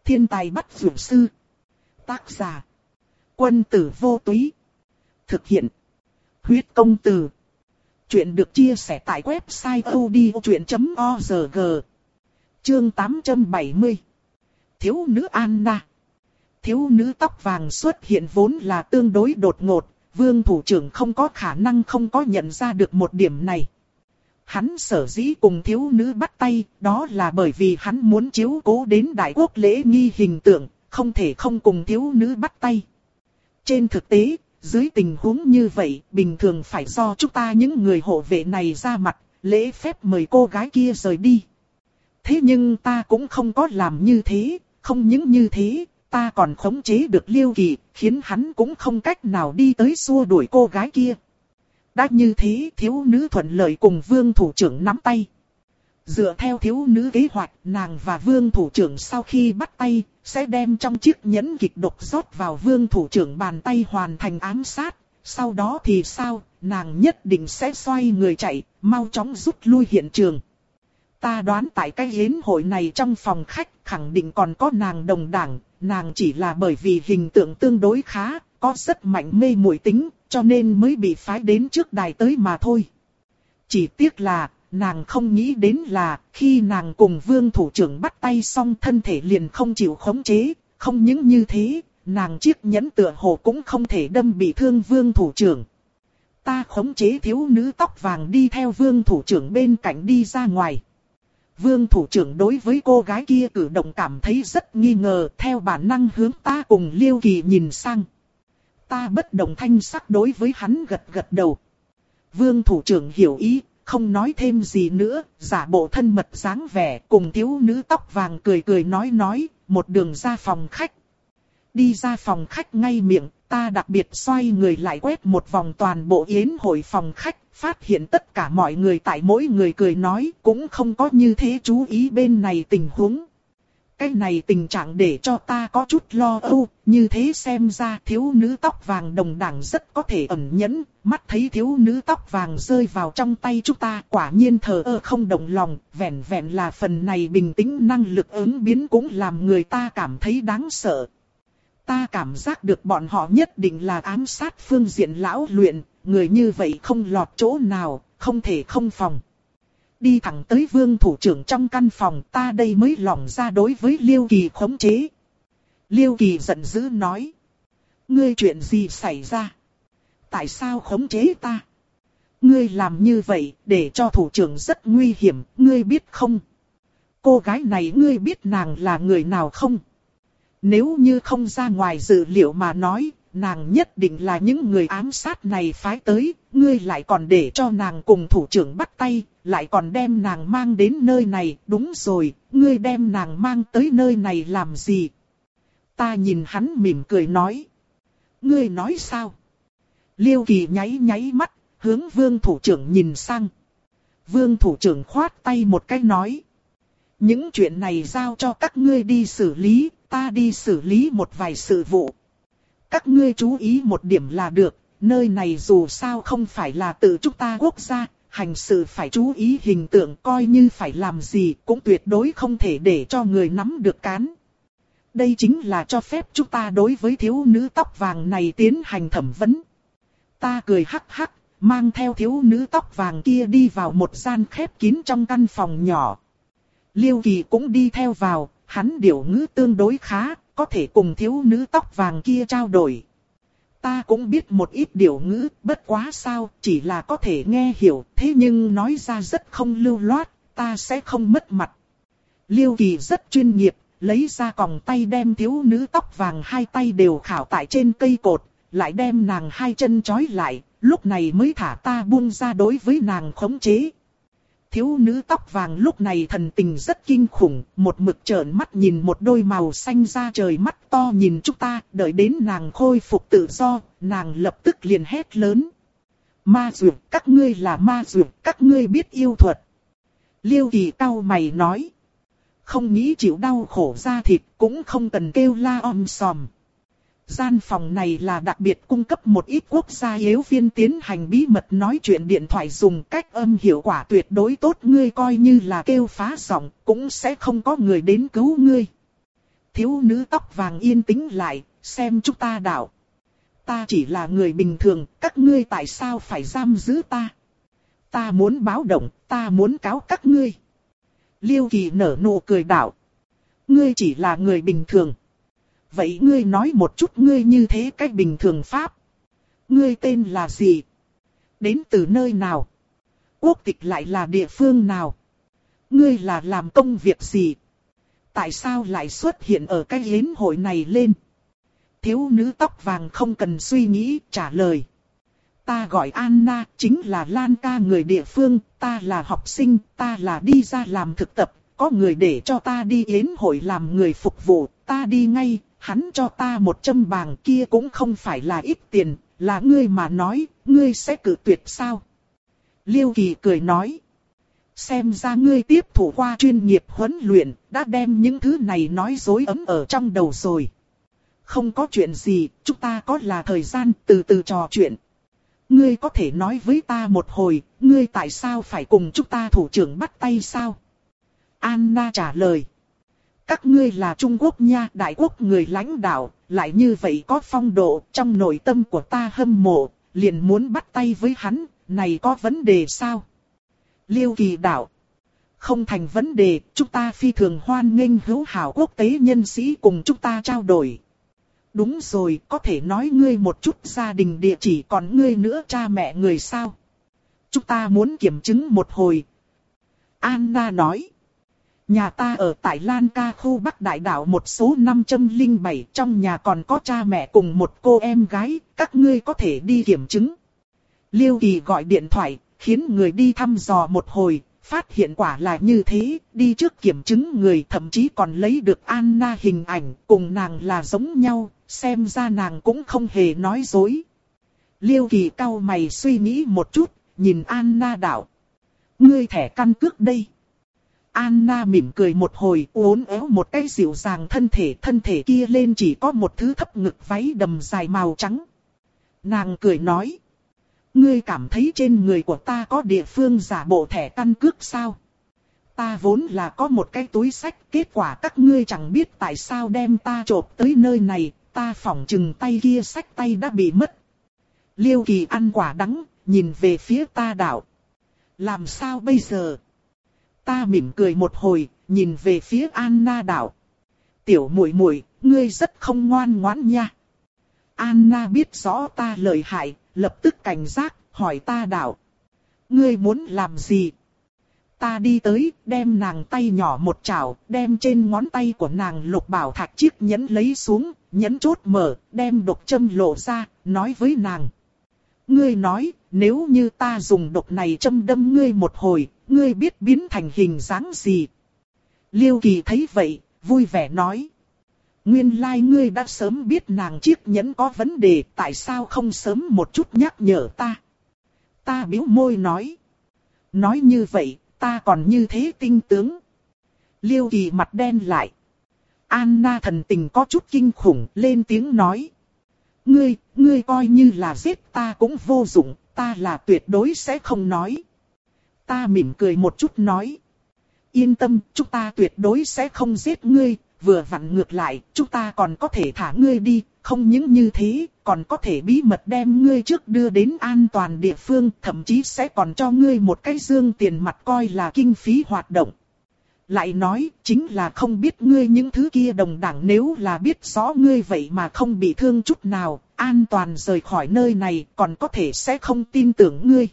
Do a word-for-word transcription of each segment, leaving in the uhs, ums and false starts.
Thiên tài bắt dược sư. Tác giả. Quân tử vô túy. Thực hiện. Huyết công từ. Chuyện được chia sẻ tại website odchuyện chấm org. Chương tám trăm bảy mươi. Thiếu nữ Anna. Thiếu nữ tóc vàng xuất hiện vốn là tương đối đột ngột, Vương thủ trưởng không có khả năng không có nhận ra được một điểm này. Hắn sở dĩ cùng thiếu nữ bắt tay, đó là bởi vì hắn muốn chiếu cố đến đại quốc lễ nghi hình tượng, không thể không cùng thiếu nữ bắt tay. Trên thực tế, dưới tình huống như vậy, bình thường phải do chúng ta những người hộ vệ này ra mặt, lễ phép mời cô gái kia rời đi. Thế nhưng ta cũng không có làm như thế, không những như thế, ta còn khống chế được Liêu Kỳ, khiến hắn cũng không cách nào đi tới xua đuổi cô gái kia. Đã như thế, thiếu nữ thuận lợi cùng Vương thủ trưởng nắm tay. Dựa theo thiếu nữ kế hoạch, nàng và Vương thủ trưởng sau khi bắt tay, sẽ đem trong chiếc nhẫn kịch độc rót vào Vương thủ trưởng bàn tay hoàn thành ám sát. Sau đó thì sao, nàng nhất định sẽ xoay người chạy, mau chóng rút lui hiện trường. Ta đoán tại cái yến hội này trong phòng khách khẳng định còn có nàng đồng đảng, nàng chỉ là bởi vì hình tượng tương đối khá, có rất mạnh mê muội tính, cho nên mới bị phái đến trước đài tới mà thôi. Chỉ tiếc là, nàng không nghĩ đến là, khi nàng cùng Vương thủ trưởng bắt tay xong thân thể liền không chịu khống chế, không những như thế, nàng chiếc nhẫn tựa hồ cũng không thể đâm bị thương Vương thủ trưởng. Ta khống chế thiếu nữ tóc vàng đi theo Vương thủ trưởng bên cạnh đi ra ngoài. Vương thủ trưởng đối với cô gái kia cử động cảm thấy rất nghi ngờ, theo bản năng hướng ta cùng Liêu Kỳ nhìn sang. Ta bất động thanh sắc đối với hắn gật gật đầu. Vương thủ trưởng hiểu ý, không nói thêm gì nữa, giả bộ thân mật dáng vẻ cùng thiếu nữ tóc vàng cười cười nói nói, một đường ra phòng khách. Đi ra phòng khách ngay miệng, ta đặc biệt xoay người lại quét một vòng toàn bộ yến hội phòng khách, phát hiện tất cả mọi người tại mỗi người cười nói, cũng không có như thế chú ý bên này tình huống. Cái này tình trạng để cho ta có chút lo âu, như thế xem ra thiếu nữ tóc vàng đồng đảng rất có thể ẩn nhẫn, mắt thấy thiếu nữ tóc vàng rơi vào trong tay chúng ta quả nhiên thờ ơ không động lòng, vẹn vẹn là phần này bình tĩnh năng lực ứng biến cũng làm người ta cảm thấy đáng sợ. Ta cảm giác được bọn họ nhất định là ám sát phương diện lão luyện, người như vậy không lọt chỗ nào, không thể không phòng. Đi thẳng tới Vương thủ trưởng trong căn phòng, ta đây mới lỏng ra đối với Liêu Kỳ khống chế. Liêu Kỳ giận dữ nói. Ngươi chuyện gì xảy ra? Tại sao khống chế ta? Ngươi làm như vậy để cho thủ trưởng rất nguy hiểm, ngươi biết không? Cô gái này ngươi biết nàng là người nào không? Nếu như không ra ngoài dự liệu mà nói, nàng nhất định là những người ám sát này phái tới, ngươi lại còn để cho nàng cùng thủ trưởng bắt tay, lại còn đem nàng mang đến nơi này, đúng rồi, ngươi đem nàng mang tới nơi này làm gì? Ta nhìn hắn mỉm cười nói. Ngươi nói sao? Liêu Kỳ nháy nháy mắt, hướng Vương thủ trưởng nhìn sang. Vương thủ trưởng khoát tay một cái nói. Những chuyện này giao cho các ngươi đi xử lý, ta đi xử lý một vài sự vụ. Các ngươi chú ý một điểm là được, nơi này dù sao không phải là tự chúng ta quốc gia, hành sự phải chú ý hình tượng, coi như phải làm gì cũng tuyệt đối không thể để cho người nắm được cán. Đây chính là cho phép chúng ta đối với thiếu nữ tóc vàng này tiến hành thẩm vấn. Ta cười hắc hắc, mang theo thiếu nữ tóc vàng kia đi vào một gian khép kín trong căn phòng nhỏ. Liêu Kỳ cũng đi theo vào, hắn điều ngữ tương đối khá, có thể cùng thiếu nữ tóc vàng kia trao đổi. Ta cũng biết một ít điều ngữ, bất quá sao, chỉ là có thể nghe hiểu, thế nhưng nói ra rất không lưu loát, ta sẽ không mất mặt. Liêu Kỳ rất chuyên nghiệp, lấy ra còng tay đem thiếu nữ tóc vàng hai tay đều khảo tại trên cây cột, lại đem nàng hai chân trói lại, lúc này mới thả ta buông ra đối với nàng khống chế. Thiếu nữ tóc vàng lúc này thần tình rất kinh khủng, một mực trợn mắt nhìn một đôi màu xanh da trời mắt to nhìn chúng ta, đợi đến nàng khôi phục tự do, nàng lập tức liền hét lớn. Ma dược, các ngươi là ma dược, các ngươi biết yêu thuật. Liêu Kỳ cau mày nói. Không nghĩ chịu đau khổ da thịt, cũng không cần kêu la om sòm. Gian phòng này là đặc biệt cung cấp một ít quốc gia yếu viên tiến hành bí mật nói chuyện điện thoại dùng cách âm hiệu quả tuyệt đối tốt, ngươi coi như là kêu phá giọng, cũng sẽ không có người đến cứu ngươi. Thiếu nữ tóc vàng yên tĩnh lại, xem chúng ta đạo. Ta chỉ là người bình thường, các ngươi tại sao phải giam giữ ta? Ta muốn báo động, ta muốn cáo các ngươi. Liêu Kỳ nở nụ cười đạo. Ngươi chỉ là người bình thường. Vậy ngươi nói một chút ngươi như thế cách bình thường pháp. Ngươi tên là gì? Đến từ nơi nào? Quốc tịch lại là địa phương nào? Ngươi là làm công việc gì? Tại sao lại xuất hiện ở cái yến hội này lên? Thiếu nữ tóc vàng không cần suy nghĩ trả lời. Ta gọi Anna, chính là Lan ca người địa phương, ta là học sinh, ta là đi ra làm thực tập, có người để cho ta đi yến hội làm người phục vụ, ta đi ngay, hắn cho ta một châm bàng kia cũng không phải là ít tiền, là ngươi mà nói, ngươi sẽ cự tuyệt sao? Liêu Kỳ cười nói. Xem ra ngươi tiếp thủ qua chuyên nghiệp huấn luyện, đã đem những thứ này nói dối ấm ở trong đầu rồi. Không có chuyện gì, chúng ta có là thời gian từ từ trò chuyện. Ngươi có thể nói với ta một hồi, ngươi tại sao phải cùng chúng ta thủ trưởng bắt tay sao? Anna trả lời. Các ngươi là Trung Quốc nha, đại quốc người lãnh đạo, lại như vậy có phong độ, trong nội tâm của ta hâm mộ, liền muốn bắt tay với hắn, này có vấn đề sao? Liêu Kỳ đạo. Không thành vấn đề, chúng ta phi thường hoan nghênh hữu hảo quốc tế nhân sĩ cùng chúng ta trao đổi. Đúng rồi, có thể nói ngươi một chút gia đình địa chỉ còn ngươi nữa cha mẹ người sao? Chúng ta muốn kiểm chứng một hồi. Anna nói. Nhà ta ở tại Lan ca khu Bắc Đại Đảo một số năm trăm lẻ bảy, trong nhà còn có cha mẹ cùng một cô em gái, các ngươi có thể đi kiểm chứng. Liêu Kỳ gọi điện thoại, khiến người đi thăm dò một hồi, phát hiện quả là như thế, đi trước kiểm chứng người thậm chí còn lấy được Anna hình ảnh, cùng nàng là giống nhau, xem ra nàng cũng không hề nói dối. Liêu Kỳ cau mày suy nghĩ một chút, nhìn Anna đạo. Ngươi thẻ căn cước đây. Anna mỉm cười một hồi, uốn éo một cái dịu dàng thân thể, thân thể kia lên chỉ có một thứ thấp ngực váy đầm dài màu trắng. Nàng cười nói. Ngươi cảm thấy trên người của ta có địa phương giả bộ thẻ căn cước sao? Ta vốn là có một cái túi sách, kết quả các ngươi chẳng biết tại sao đem ta chộp tới nơi này, ta phỏng chừng tay kia sách tay đã bị mất. Liêu Kỳ ăn quả đắng, nhìn về phía ta đạo. Làm sao bây giờ? Ta mỉm cười một hồi, nhìn về phía Anna đạo. Tiểu muội muội, ngươi rất không ngoan ngoãn nha. Anna biết rõ ta lợi hại, lập tức cảnh giác, hỏi ta đạo. Ngươi muốn làm gì? Ta đi tới, đem nàng tay nhỏ một chảo, đem trên ngón tay của nàng lục bảo thạch chiếc nhẫn lấy xuống, nhẫn chốt mở, đem độc châm lộ ra, nói với nàng. Ngươi nói, nếu như ta dùng độc này châm đâm ngươi một hồi, ngươi biết biến thành hình dáng gì? Liêu Kỳ thấy vậy, vui vẻ nói. Nguyên lai like ngươi đã sớm biết nàng chiếc nhẫn có vấn đề, tại sao không sớm một chút nhắc nhở ta? Ta bĩu môi nói. Nói như vậy, ta còn như thế tinh tướng. Liêu Kỳ mặt đen lại. Anna thần tình có chút kinh khủng, lên tiếng nói. Ngươi, ngươi coi như là giết ta cũng vô dụng, ta là tuyệt đối sẽ không nói. Ta mỉm cười một chút nói. Yên tâm, chúng ta tuyệt đối sẽ không giết ngươi, vừa vặn ngược lại, chúng ta còn có thể thả ngươi đi, không những như thế, còn có thể bí mật đem ngươi trước đưa đến an toàn địa phương, thậm chí sẽ còn cho ngươi một cái dương tiền mặt coi là kinh phí hoạt động. Lại nói, chính là không biết ngươi những thứ kia đồng đẳng, nếu là biết rõ ngươi vậy mà không bị thương chút nào, an toàn rời khỏi nơi này, còn có thể sẽ không tin tưởng ngươi.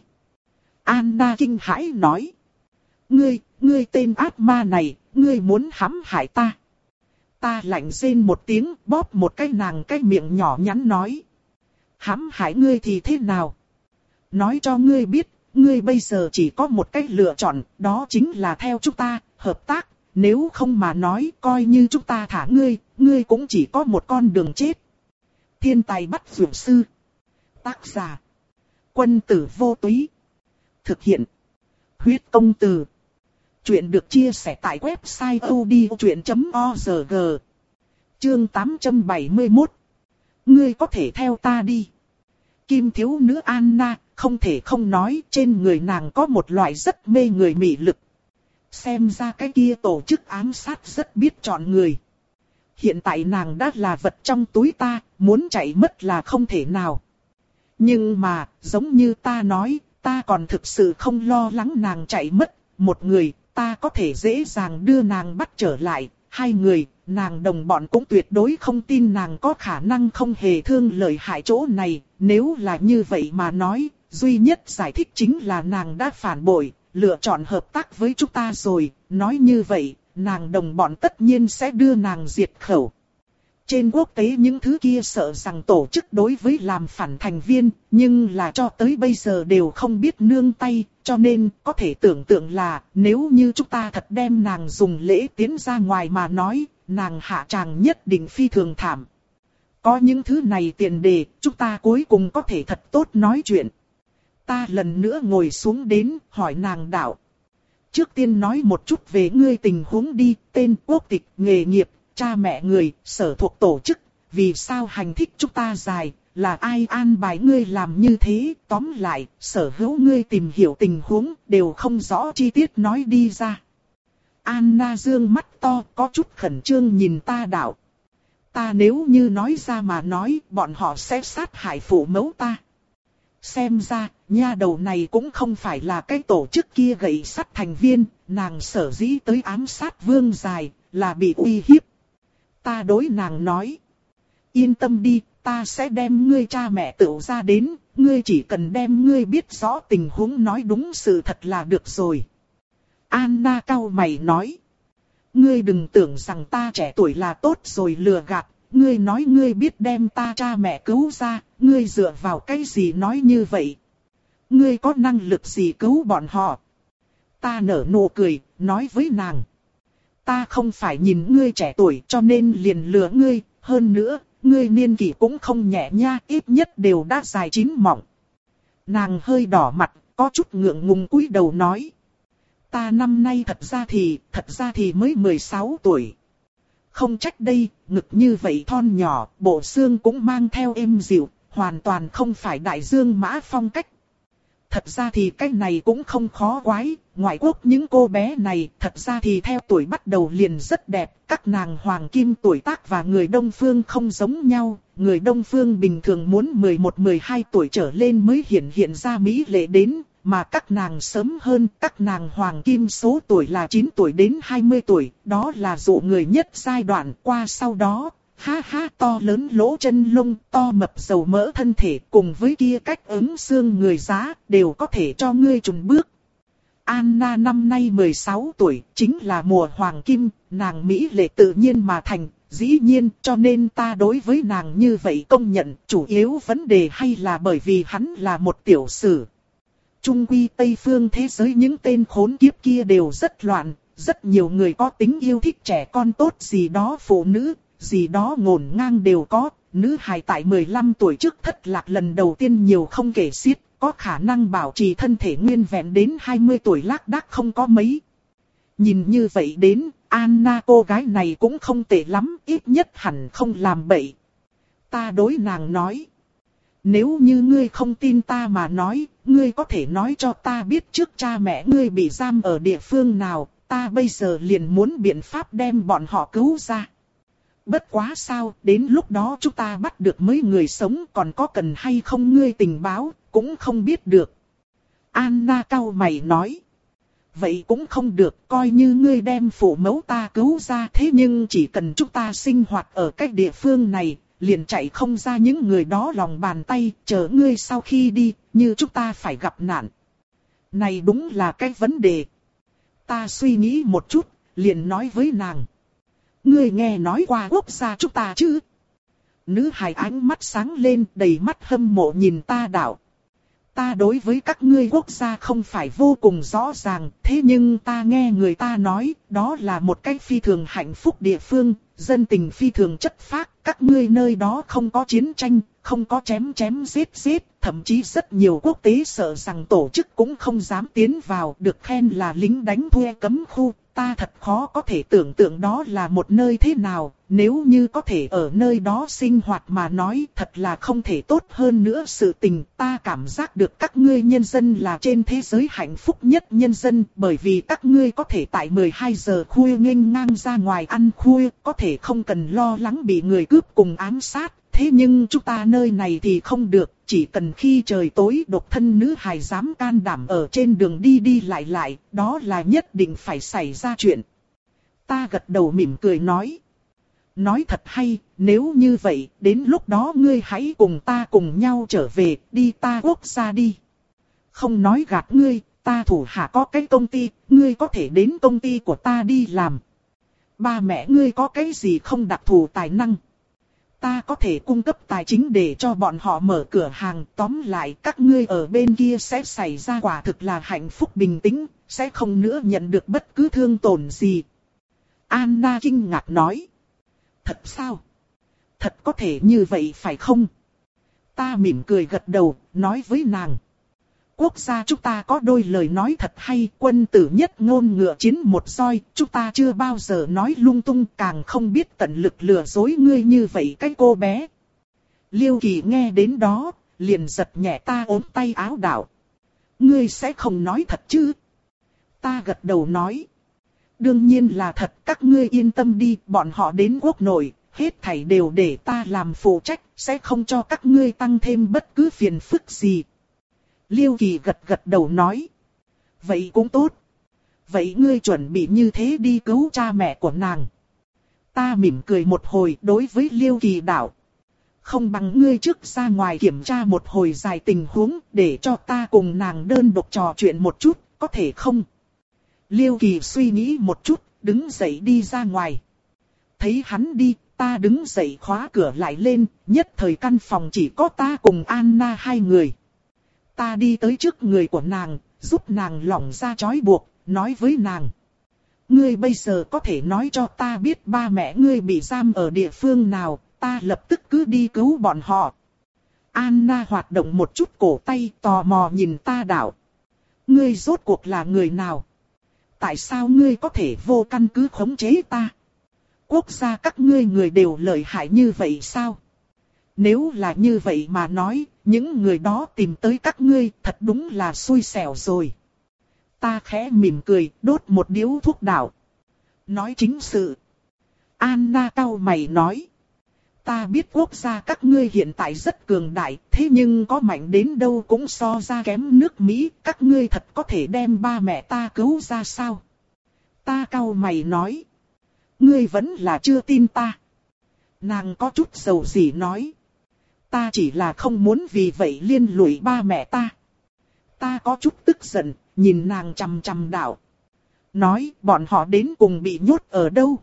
Anna kinh hãi nói. Ngươi, ngươi tên ác ma này, ngươi muốn hãm hại ta. Ta lạnh rên một tiếng, bóp một cái nàng cái miệng nhỏ nhắn nói. Hãm hại ngươi thì thế nào? Nói cho ngươi biết, ngươi bây giờ chỉ có một cách lựa chọn, đó chính là theo chúng ta, hợp tác. Nếu không mà nói, coi như chúng ta thả ngươi, ngươi cũng chỉ có một con đường chết. Thiên tài bắt dược sư. Tác giả. Quân tử vô túy. Thực hiện. Huyết công từ. Chuyện được chia sẻ tại website odchuyện chấm org. Chương tám trăm bảy mươi mốt. Ngươi có thể theo ta đi. Kim thiếu nữ Anna, không thể không nói, trên người nàng có một loại rất mê người mị lực. Xem ra cái kia tổ chức ám sát rất biết chọn người. hiện tại nàng đã là vật trong túi ta, muốn chạy mất là không thể nào. Nhưng mà, giống như ta nói, ta còn thực sự không lo lắng nàng chạy mất. Một người, ta có thể dễ dàng đưa nàng bắt trở lại. Hai người, nàng đồng bọn cũng tuyệt đối không tin nàng có khả năng không hề thương lợi hại chỗ này. Nếu là như vậy mà nói, duy nhất giải thích chính là nàng đã phản bội, lựa chọn hợp tác với chúng ta rồi. Nói như vậy, nàng đồng bọn tất nhiên sẽ đưa nàng diệt khẩu. Trên quốc tế những thứ kia sợ rằng tổ chức đối với làm phản thành viên, nhưng là cho tới bây giờ đều không biết nương tay, cho nên có thể tưởng tượng là nếu như chúng ta thật đem nàng dùng lễ tiến ra ngoài mà nói, nàng hạ tràng nhất định phi thường thảm. Có những thứ này tiền đề, chúng ta cuối cùng có thể thật tốt nói chuyện. Ta lần nữa ngồi xuống đến hỏi nàng đạo. Trước tiên nói một chút về ngươi tình huống đi, tên, quốc tịch, nghề nghiệp, cha mẹ người, sở thuộc tổ chức, vì sao hành thích chúng ta dài, là ai an bài ngươi làm như thế, tóm lại, sở hữu ngươi tìm hiểu tình huống, đều không rõ chi tiết nói đi ra. Anna dương mắt to, có chút khẩn trương nhìn ta đạo. Ta nếu như nói ra mà nói, bọn họ sẽ sát hại phụ mẫu ta. Xem ra, nha đầu này cũng không phải là cái tổ chức kia gậy sắt thành viên, nàng sở dĩ tới ám sát vương dài, là bị uy hiếp. Ta đối nàng nói, yên tâm đi, ta sẽ đem ngươi cha mẹ tựu ra đến, ngươi chỉ cần đem ngươi biết rõ tình huống nói đúng sự thật là được rồi. Anna cau mày nói, ngươi đừng tưởng rằng ta trẻ tuổi là tốt rồi lừa gạt, ngươi nói ngươi biết đem ta cha mẹ cứu ra, ngươi dựa vào cái gì nói như vậy? Ngươi có năng lực gì cứu bọn họ? Ta nở nụ cười, nói với nàng. Ta không phải nhìn ngươi trẻ tuổi cho nên liền lừa ngươi, hơn nữa, ngươi niên kỷ cũng không nhẹ nha, ít nhất đều đã dài chín mọng. Nàng hơi đỏ mặt, có chút ngượng ngùng cúi đầu nói. Ta năm nay thật ra thì, thật ra thì mới mười sáu tuổi. Không trách đây, ngực như vậy thon nhỏ, bộ xương cũng mang theo êm dịu, hoàn toàn không phải đại dương mã phong cách. Thật ra thì cái này cũng không khó quái, ngoại quốc những cô bé này thật ra thì theo tuổi bắt đầu liền rất đẹp. Các nàng hoàng kim tuổi tác và người Đông Phương không giống nhau, người Đông Phương bình thường muốn mười một mười hai tuổi trở lên mới hiện hiện ra mỹ lệ đến. Mà các nàng sớm hơn, các nàng hoàng kim số tuổi là chín tuổi đến hai mươi tuổi, đó là dụ người nhất giai đoạn. Qua sau đó, ha ha, to lớn lỗ chân lông, to mập dầu mỡ thân thể cùng với kia cách ứng xương người giá, đều có thể cho ngươi chùn bước. Anna năm nay mười sáu tuổi, chính là mùa hoàng kim, nàng mỹ lệ tự nhiên mà thành, dĩ nhiên cho nên ta đối với nàng như vậy công nhận, chủ yếu vấn đề hay là bởi vì hắn là một tiểu sử. Trung quy Tây phương thế giới những tên khốn kiếp kia đều rất loạn, rất nhiều người có tính yêu thích trẻ con tốt gì đó phụ nữ, gì đó ngổn ngang đều có. Nữ hài tại mười lăm tuổi trước thất lạc lần đầu tiên nhiều không kể xiết, có khả năng bảo trì thân thể nguyên vẹn đến hai mươi tuổi lác đác không có mấy. Nhìn như vậy đến, Anna cô gái này cũng không tệ lắm, ít nhất hẳn không làm bậy. Ta đối nàng nói. Nếu như ngươi không tin ta mà nói, ngươi có thể nói cho ta biết trước cha mẹ ngươi bị giam ở địa phương nào, ta bây giờ liền muốn biện pháp đem bọn họ cứu ra. Bất quá sao, đến lúc đó chúng ta bắt được mấy người sống còn có cần hay không ngươi tình báo, cũng không biết được. Anna cau mày nói. Vậy cũng không được, coi như ngươi đem phụ mẫu ta cứu ra, thế nhưng chỉ cần chúng ta sinh hoạt ở cái địa phương này, liền chạy không ra những người đó lòng bàn tay, chờ ngươi sau khi đi, như chúng ta phải gặp nạn. Này đúng là cái vấn đề. Ta suy nghĩ một chút, liền nói với nàng. Ngươi nghe nói qua quốc gia chúng ta chứ? Nữ hài ánh mắt sáng lên, đầy mắt hâm mộ nhìn ta đạo. Ta đối với các ngươi quốc gia không phải vô cùng rõ ràng, thế nhưng ta nghe người ta nói, đó là một cái phi thường hạnh phúc địa phương, dân tình phi thường chất phác, các ngươi nơi đó không có chiến tranh, không có chém chém giết giết, thậm chí rất nhiều quốc tế sợ rằng tổ chức cũng không dám tiến vào, được khen là lính đánh thuê cấm khu, ta thật khó có thể tưởng tượng đó là một nơi thế nào, nếu như có thể ở nơi đó sinh hoạt mà nói thật là không thể tốt hơn nữa sự tình. Ta cảm giác được các ngươi nhân dân là trên thế giới hạnh phúc nhất nhân dân, bởi vì các ngươi có thể tại mười hai giờ khuya nghênh ngang ra ngoài ăn khuya, có thể không cần lo lắng bị người cướp cùng ám sát. Thế nhưng chúng ta nơi này thì không được, chỉ cần khi trời tối độc thân nữ hài dám can đảm ở trên đường đi đi lại lại, đó là nhất định phải xảy ra chuyện. Ta gật đầu mỉm cười nói. Nói thật hay, nếu như vậy, đến lúc đó ngươi hãy cùng ta cùng nhau trở về, đi ta quốc gia đi. Không nói gạt ngươi, ta thủ hạ có cái công ty, ngươi có thể đến công ty của ta đi làm. Ba mẹ ngươi có cái gì không đặc thù tài năng? Ta có thể cung cấp tài chính để cho bọn họ mở cửa hàng. Tóm lại các ngươi ở bên kia sẽ xảy ra quả thực là hạnh phúc bình tĩnh, sẽ không nữa nhận được bất cứ thương tổn gì. Anna kinh ngạc nói. Thật sao? Thật có thể như vậy phải không? Ta mỉm cười gật đầu, nói với nàng. Quốc gia chúng ta có đôi lời nói thật hay, quân tử nhất ngôn ngựa chiến một roi, chúng ta chưa bao giờ nói lung tung, càng không biết tận lực lừa dối ngươi như vậy cái cô bé. Liêu Kỳ nghe đến đó, liền giật nhẹ ta ốm tay áo đạo. Ngươi sẽ không nói thật chứ? Ta gật đầu nói. Đương nhiên là thật, các ngươi yên tâm đi, bọn họ đến quốc nội, hết thảy đều để ta làm phụ trách, sẽ không cho các ngươi tăng thêm bất cứ phiền phức gì. Liêu Kỳ gật gật đầu nói. Vậy cũng tốt. Vậy ngươi chuẩn bị như thế đi cứu cha mẹ của nàng. Ta mỉm cười một hồi đối với Liêu Kỳ đạo. Không bằng ngươi trước ra ngoài kiểm tra một hồi dài tình huống để cho ta cùng nàng đơn độc trò chuyện một chút, có thể không? Liêu Kỳ suy nghĩ một chút, đứng dậy đi ra ngoài. Thấy hắn đi, ta đứng dậy khóa cửa lại lên, nhất thời căn phòng chỉ có ta cùng Anna hai người. Ta đi tới trước người của nàng, giúp nàng lỏng ra trói buộc, nói với nàng. Ngươi bây giờ có thể nói cho ta biết ba mẹ ngươi bị giam ở địa phương nào, ta lập tức cứ đi cứu bọn họ. Anna hoạt động một chút cổ tay, tò mò nhìn ta đạo. Ngươi rốt cuộc là người nào? Tại sao ngươi có thể vô căn cứ khống chế ta? Quốc gia các ngươi người đều lợi hại như vậy sao? Nếu là như vậy mà nói, những người đó tìm tới các ngươi thật đúng là xui xẻo rồi. Ta khẽ mỉm cười, đốt một điếu thuốc đạo. Nói chính sự. Anna cau mày nói. Ta biết quốc gia các ngươi hiện tại rất cường đại, thế nhưng có mạnh đến đâu cũng so ra kém nước Mỹ. Các ngươi thật có thể đem ba mẹ ta cứu ra sao? Ta cau mày nói. Ngươi vẫn là chưa tin ta. Nàng có chút dầu dĩ nói. Ta chỉ là không muốn vì vậy liên lụy ba mẹ ta. Ta có chút tức giận, nhìn nàng chằm chằm đạo. Nói bọn họ đến cùng bị nhốt ở đâu?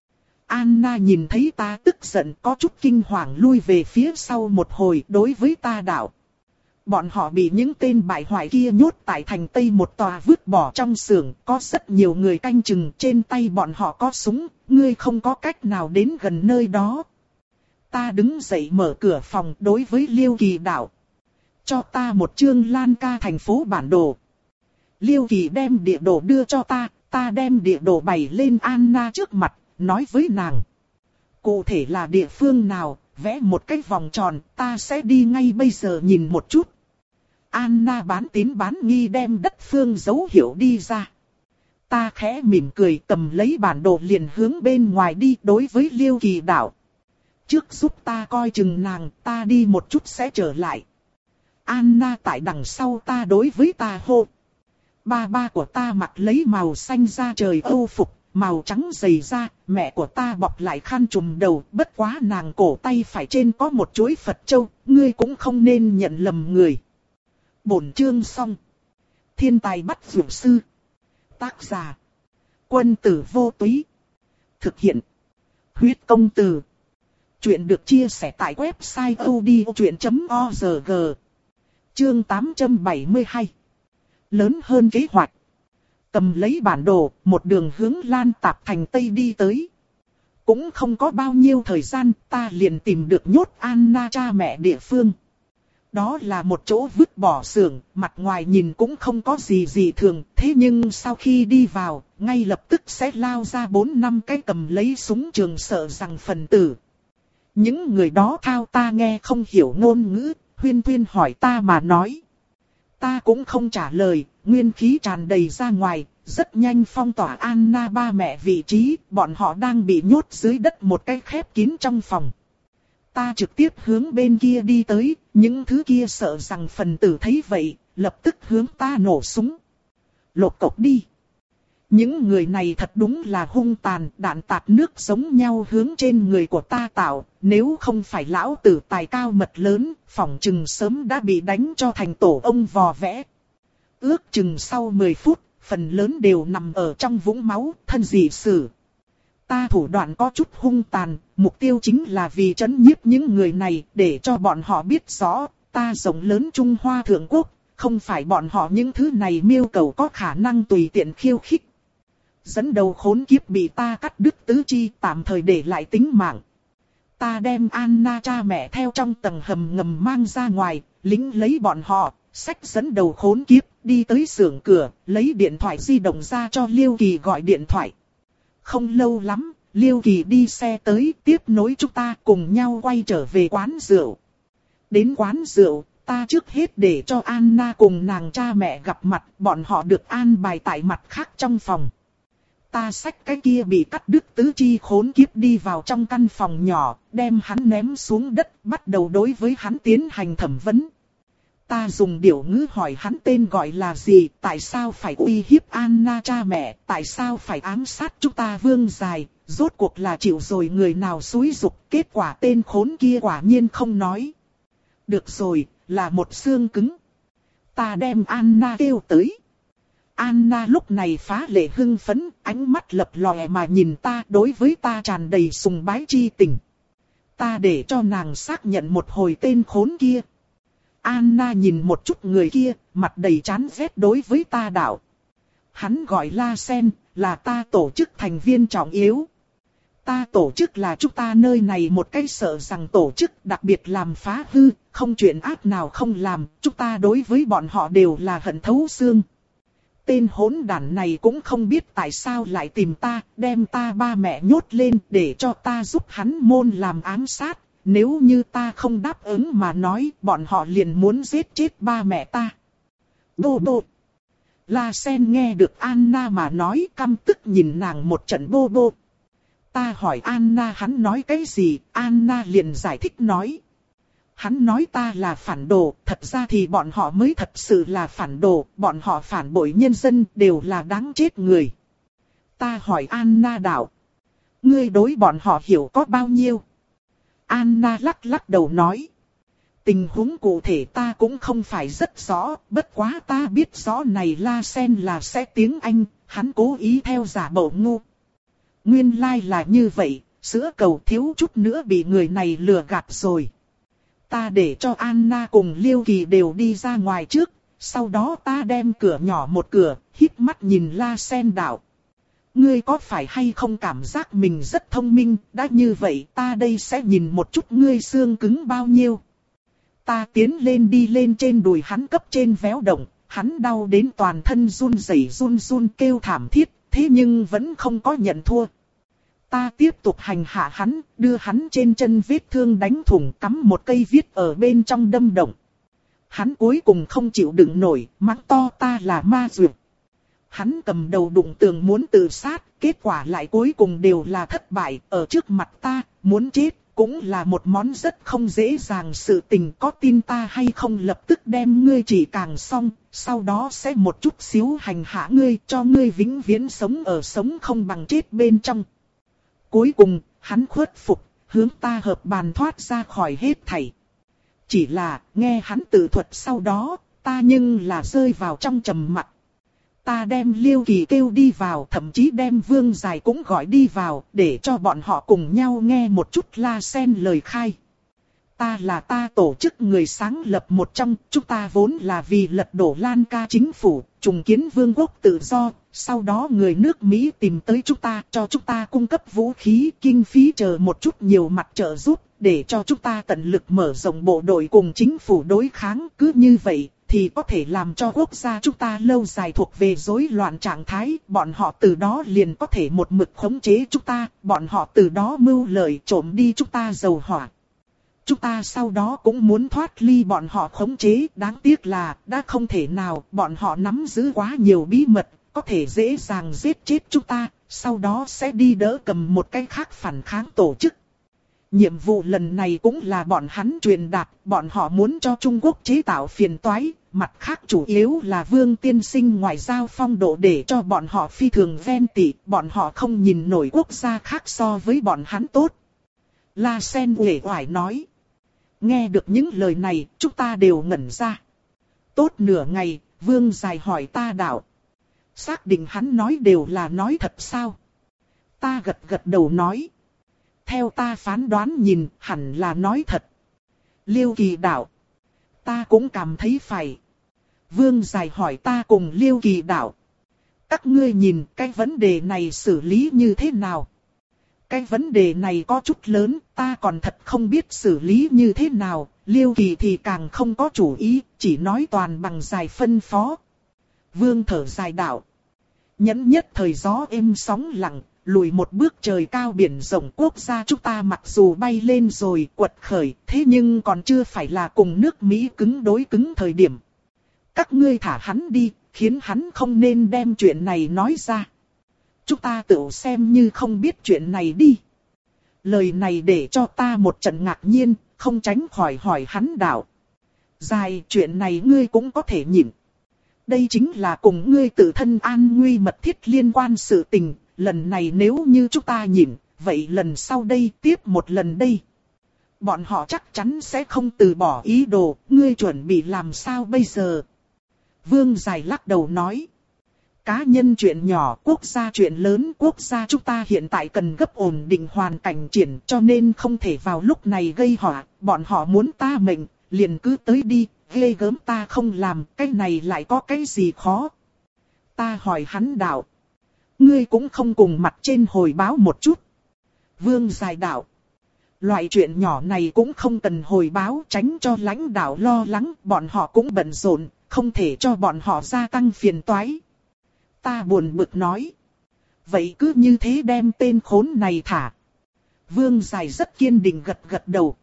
Anna nhìn thấy ta tức giận có chút kinh hoàng lui về phía sau một hồi đối với ta đạo. Bọn họ bị những tên bại hoại kia nhốt tại thành Tây một tòa vứt bỏ trong xưởng, có rất nhiều người canh chừng, trên tay bọn họ có súng, ngươi không có cách nào đến gần nơi đó. Ta đứng dậy mở cửa phòng đối với Liêu Kỳ đạo. Cho ta một chương Lan Ca thành phố bản đồ. Liêu Kỳ đem địa đồ đưa cho ta, ta đem địa đồ bày lên Anna trước mặt, nói với nàng. Cụ thể là địa phương nào, vẽ một cái vòng tròn, ta sẽ đi ngay bây giờ nhìn một chút. Anna bán tín bán nghi đem đất phương dấu hiệu đi ra. Ta khẽ mỉm cười cầm lấy bản đồ liền hướng bên ngoài đi đối với Liêu Kỳ đạo. Trước giúp ta coi chừng nàng, ta đi một chút sẽ trở lại. Anna tại đằng sau ta đối với ta hô. Ba ba của ta mặc lấy màu xanh da trời âu phục, màu trắng dày da, mẹ của ta bọc lại khăn trùm đầu, bất quá nàng cổ tay phải trên có một chuỗi Phật châu, ngươi cũng không nên nhận lầm người. Bổn chương xong. Thiên tài bắt dược sư. Tác giả. Quân tử vô túy. Thực hiện. Huyết công từ. Chuyện được chia sẻ tại website odchuyện chấm org. Chương tám trăm bảy mươi hai. Lớn hơn kế hoạch. Cầm lấy bản đồ, một đường hướng Lan Tạp thành Tây đi tới. Cũng không có bao nhiêu thời gian, ta liền tìm được nhốt Anna cha mẹ địa phương. Đó là một chỗ vứt bỏ xưởng, mặt ngoài nhìn cũng không có gì gì thường, thế nhưng sau khi đi vào, ngay lập tức sẽ lao ra bốn năm cái cầm lấy súng trường sợ rằng phần tử. Những người đó thao ta nghe không hiểu ngôn ngữ, huyên thuyên hỏi ta mà nói. Ta cũng không trả lời, nguyên khí tràn đầy ra ngoài, rất nhanh phong tỏa Anna ba mẹ vị trí, bọn họ đang bị nhốt dưới đất một cái khép kín trong phòng. Ta trực tiếp hướng bên kia đi tới, những thứ kia sợ rằng phần tử thấy vậy, lập tức hướng ta nổ súng. Lột cộc đi. Những người này thật đúng là hung tàn, đạn tạt nước giống nhau hướng trên người của ta tạo, nếu không phải lão tử tài cao mật lớn, phỏng chừng sớm đã bị đánh cho thành tổ ông vò vẽ. Ước chừng sau mười phút, phần lớn đều nằm ở trong vũng máu, thân dị sử. Ta thủ đoạn có chút hung tàn, mục tiêu chính là vì trấn nhiếp những người này, để cho bọn họ biết rõ, ta rộng lớn Trung Hoa Thượng Quốc, không phải bọn họ những thứ này miêu cầu có khả năng tùy tiện khiêu khích. Dẫn đầu khốn kiếp bị ta cắt đứt tứ chi, tạm thời để lại tính mạng. Ta đem Anna cha mẹ theo trong tầng hầm ngầm mang ra ngoài, lính lấy bọn họ, xách dẫn đầu khốn kiếp, đi tới xưởng cửa, lấy điện thoại di động ra cho Liêu Kỳ gọi điện thoại. Không lâu lắm, Liêu Kỳ đi xe tới, tiếp nối chúng ta cùng nhau quay trở về quán rượu. Đến quán rượu, ta trước hết để cho Anna cùng nàng cha mẹ gặp mặt, bọn họ được an bài tại mặt khác trong phòng. Ta xách cái kia bị cắt đứt tứ chi khốn kiếp đi vào trong căn phòng nhỏ, đem hắn ném xuống đất, bắt đầu đối với hắn tiến hành thẩm vấn. Ta dùng điệu ngữ hỏi hắn tên gọi là gì, tại sao phải uy hiếp Anna cha mẹ, tại sao phải ám sát chúng ta vương dài, rốt cuộc là chịu rồi người nào xúi giục, kết quả tên khốn kia quả nhiên không nói. Được rồi, là một xương cứng. Ta đem Anna kêu tới. Anna lúc này phá lệ hưng phấn, ánh mắt lập lòe mà nhìn ta, đối với ta tràn đầy sùng bái chi tình. Ta để cho nàng xác nhận một hồi tên khốn kia. Anna nhìn một chút người kia, mặt đầy chán ghét đối với ta đạo. Hắn gọi La Sen, là ta tổ chức thành viên trọng yếu. Ta tổ chức là chúng ta nơi này một cái sợ rằng tổ chức đặc biệt làm phá hư, không chuyện ác nào không làm, chúng ta đối với bọn họ đều là hận thấu xương. Tên hỗn đản này cũng không biết tại sao lại tìm ta, đem ta ba mẹ nhốt lên để cho ta giúp hắn môn làm ám sát. Nếu như ta không đáp ứng mà nói, bọn họ liền muốn giết chết ba mẹ ta. Bô bô. La Sen nghe được Anna mà nói, căm tức nhìn nàng một trận bô bô. Ta hỏi Anna hắn nói cái gì, Anna liền giải thích nói. Hắn nói ta là phản đồ, thật ra thì bọn họ mới thật sự là phản đồ, bọn họ phản bội nhân dân đều là đáng chết người. Ta hỏi Anna đạo. Ngươi đối bọn họ hiểu có bao nhiêu? Anna lắc lắc đầu nói. Tình huống cụ thể ta cũng không phải rất rõ, bất quá ta biết rõ này La Sen là sẽ tiếng Anh, hắn cố ý theo giả bộ ngu. Nguyên lai like là như vậy, sữa cầu thiếu chút nữa bị người này lừa gạt rồi. Ta để cho Anna cùng Liêu Kỳ đều đi ra ngoài trước, sau đó ta đem cửa nhỏ một cửa, híp mắt nhìn La Sen đạo. Ngươi có phải hay không cảm giác mình rất thông minh, đã như vậy ta đây sẽ nhìn một chút ngươi xương cứng bao nhiêu. Ta tiến lên đi lên trên đùi hắn cấp trên véo động, hắn đau đến toàn thân run rẩy run run kêu thảm thiết, thế nhưng vẫn không có nhận thua. Ta tiếp tục hành hạ hắn, đưa hắn trên chân vết thương đánh thủng, cắm một cây viết ở bên trong đâm động. Hắn cuối cùng không chịu đựng nổi, mắng to ta là ma dược. Hắn cầm đầu đụng tường muốn tự sát, kết quả lại cuối cùng đều là thất bại, ở trước mặt ta, muốn chết, cũng là một món rất không dễ dàng sự tình, có tin ta hay không lập tức đem ngươi chỉ càng xong, sau đó sẽ một chút xíu hành hạ ngươi, cho ngươi vĩnh viễn sống ở sống không bằng chết bên trong. Cuối cùng, hắn khuất phục, hướng ta hợp bàn thoát ra khỏi hết thảy. Chỉ là, nghe hắn tự thuật sau đó, ta nhưng là rơi vào trong trầm mặc. Ta đem Liêu Kỳ kêu đi vào, thậm chí đem Vương Dài cũng gọi đi vào, để cho bọn họ cùng nhau nghe một chút La Sen lời khai. Ta là ta tổ chức người sáng lập một trong, chúng ta vốn là vì lật đổ Lan Ca chính phủ, trùng kiến vương quốc tự do, sau đó người nước Mỹ tìm tới chúng ta, cho chúng ta cung cấp vũ khí, kinh phí chờ một chút nhiều mặt trợ giúp, để cho chúng ta tận lực mở rộng bộ đội cùng chính phủ đối kháng. Cứ như vậy thì có thể làm cho quốc gia chúng ta lâu dài thuộc về rối loạn trạng thái, bọn họ từ đó liền có thể một mực khống chế chúng ta, bọn họ từ đó mưu lợi trộm đi chúng ta dầu hỏa. Chúng ta sau đó cũng muốn thoát ly bọn họ khống chế, đáng tiếc là đã không thể nào, bọn họ nắm giữ quá nhiều bí mật, có thể dễ dàng giết chết chúng ta, sau đó sẽ đi đỡ cầm một cái khác phản kháng tổ chức. Nhiệm vụ lần này cũng là bọn hắn truyền đạt, bọn họ muốn cho Trung Quốc chế tạo phiền toái, mặt khác chủ yếu là Vương tiên sinh ngoại giao phong độ để cho bọn họ phi thường ven tị, bọn họ không nhìn nổi quốc gia khác so với bọn hắn tốt. La Sen uể oải nói. Nghe được những lời này, chúng ta đều ngẩn ra. Tốt nửa ngày, Vương Dài hỏi ta đạo. Xác định hắn nói đều là nói thật sao? Ta gật gật đầu nói. Theo ta phán đoán nhìn, hẳn là nói thật. Liêu Kỳ đạo. Ta cũng cảm thấy phải. Vương Dài hỏi ta cùng Liêu Kỳ đạo. Các ngươi nhìn cái vấn đề này xử lý như thế nào? Cái vấn đề này có chút lớn, ta còn thật không biết xử lý như thế nào. Liêu Kỳ thì càng không có chủ ý, chỉ nói toàn bằng Dài phân phó. Vương thở dài đạo. Nhẫn nhất thời gió êm sóng lặng, lùi một bước trời cao biển rộng, quốc gia chúng ta mặc dù bay lên rồi quật khởi, thế nhưng còn chưa phải là cùng nước Mỹ cứng đối cứng thời điểm. Các ngươi thả hắn đi, khiến hắn không nên đem chuyện này nói ra. Chúng ta tự xem như không biết chuyện này đi. Lời này để cho ta một trận ngạc nhiên, không tránh khỏi hỏi hắn đạo. Dài, chuyện này ngươi cũng có thể nhịn. Đây chính là cùng ngươi tự thân an nguy mật thiết liên quan sự tình. Lần này nếu như chúng ta nhịn, vậy lần sau đây tiếp một lần đây. Bọn họ chắc chắn sẽ không từ bỏ ý đồ, ngươi chuẩn bị làm sao bây giờ? Vương Dài lắc đầu nói. Cá nhân chuyện nhỏ, quốc gia chuyện lớn, quốc gia chúng ta hiện tại cần gấp ổn định hoàn cảnh triển, cho nên không thể vào lúc này gây họa, bọn họ muốn ta mệnh, liền cứ tới đi, ghê gớm ta không làm, cái này lại có cái gì khó. Ta hỏi hắn đạo. Ngươi cũng không cùng mặt trên hồi báo một chút. Vương Dài đạo. Loại chuyện nhỏ này cũng không cần hồi báo, tránh cho lãnh đạo lo lắng, bọn họ cũng bận rộn, không thể cho bọn họ gia tăng phiền toái. Ta buồn bực nói. Vậy cứ như thế đem tên khốn này thả. Vương Dài rất kiên định gật gật đầu.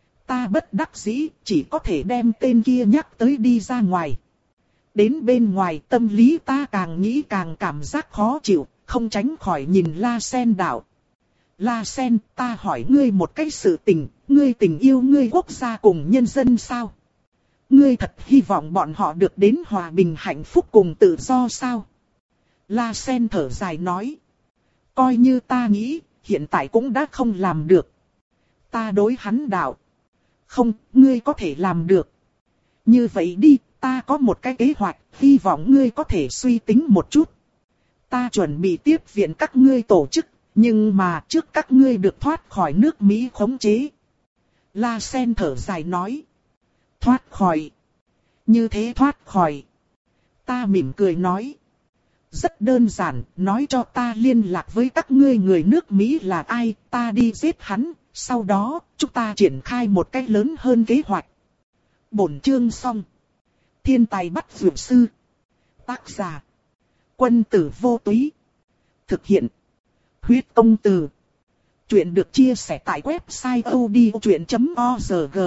Ta bất đắc dĩ, chỉ có thể đem tên kia nhắc tới đi ra ngoài. Đến bên ngoài tâm lý ta càng nghĩ càng cảm giác khó chịu, không tránh khỏi nhìn La Sen đạo. La Sen, ta hỏi ngươi một cái sự tình, ngươi tình yêu ngươi quốc gia cùng nhân dân sao? Ngươi thật hy vọng bọn họ được đến hòa bình hạnh phúc cùng tự do sao? La Sen thở dài nói. Coi như ta nghĩ, hiện tại cũng đã không làm được. Ta đối hắn đạo. Không, ngươi có thể làm được. Như vậy đi, ta có một cái kế hoạch, hy vọng ngươi có thể suy tính một chút. Ta chuẩn bị tiếp viện các ngươi tổ chức, nhưng mà trước các ngươi được thoát khỏi nước Mỹ khống chế. La Sen thở dài nói. Thoát khỏi. Như thế thoát khỏi. Ta mỉm cười nói. Rất đơn giản, nói cho ta liên lạc với các ngươi người nước Mỹ là ai, ta đi giết hắn, sau đó, chúng ta triển khai một cách lớn hơn kế hoạch. Bổn chương xong. Thiên tài bắt dược sư. Tác giả. Quân tử vô túy. Thực hiện. Huyết công từ. Chuyện được chia sẻ tại website odchuyện chấm org.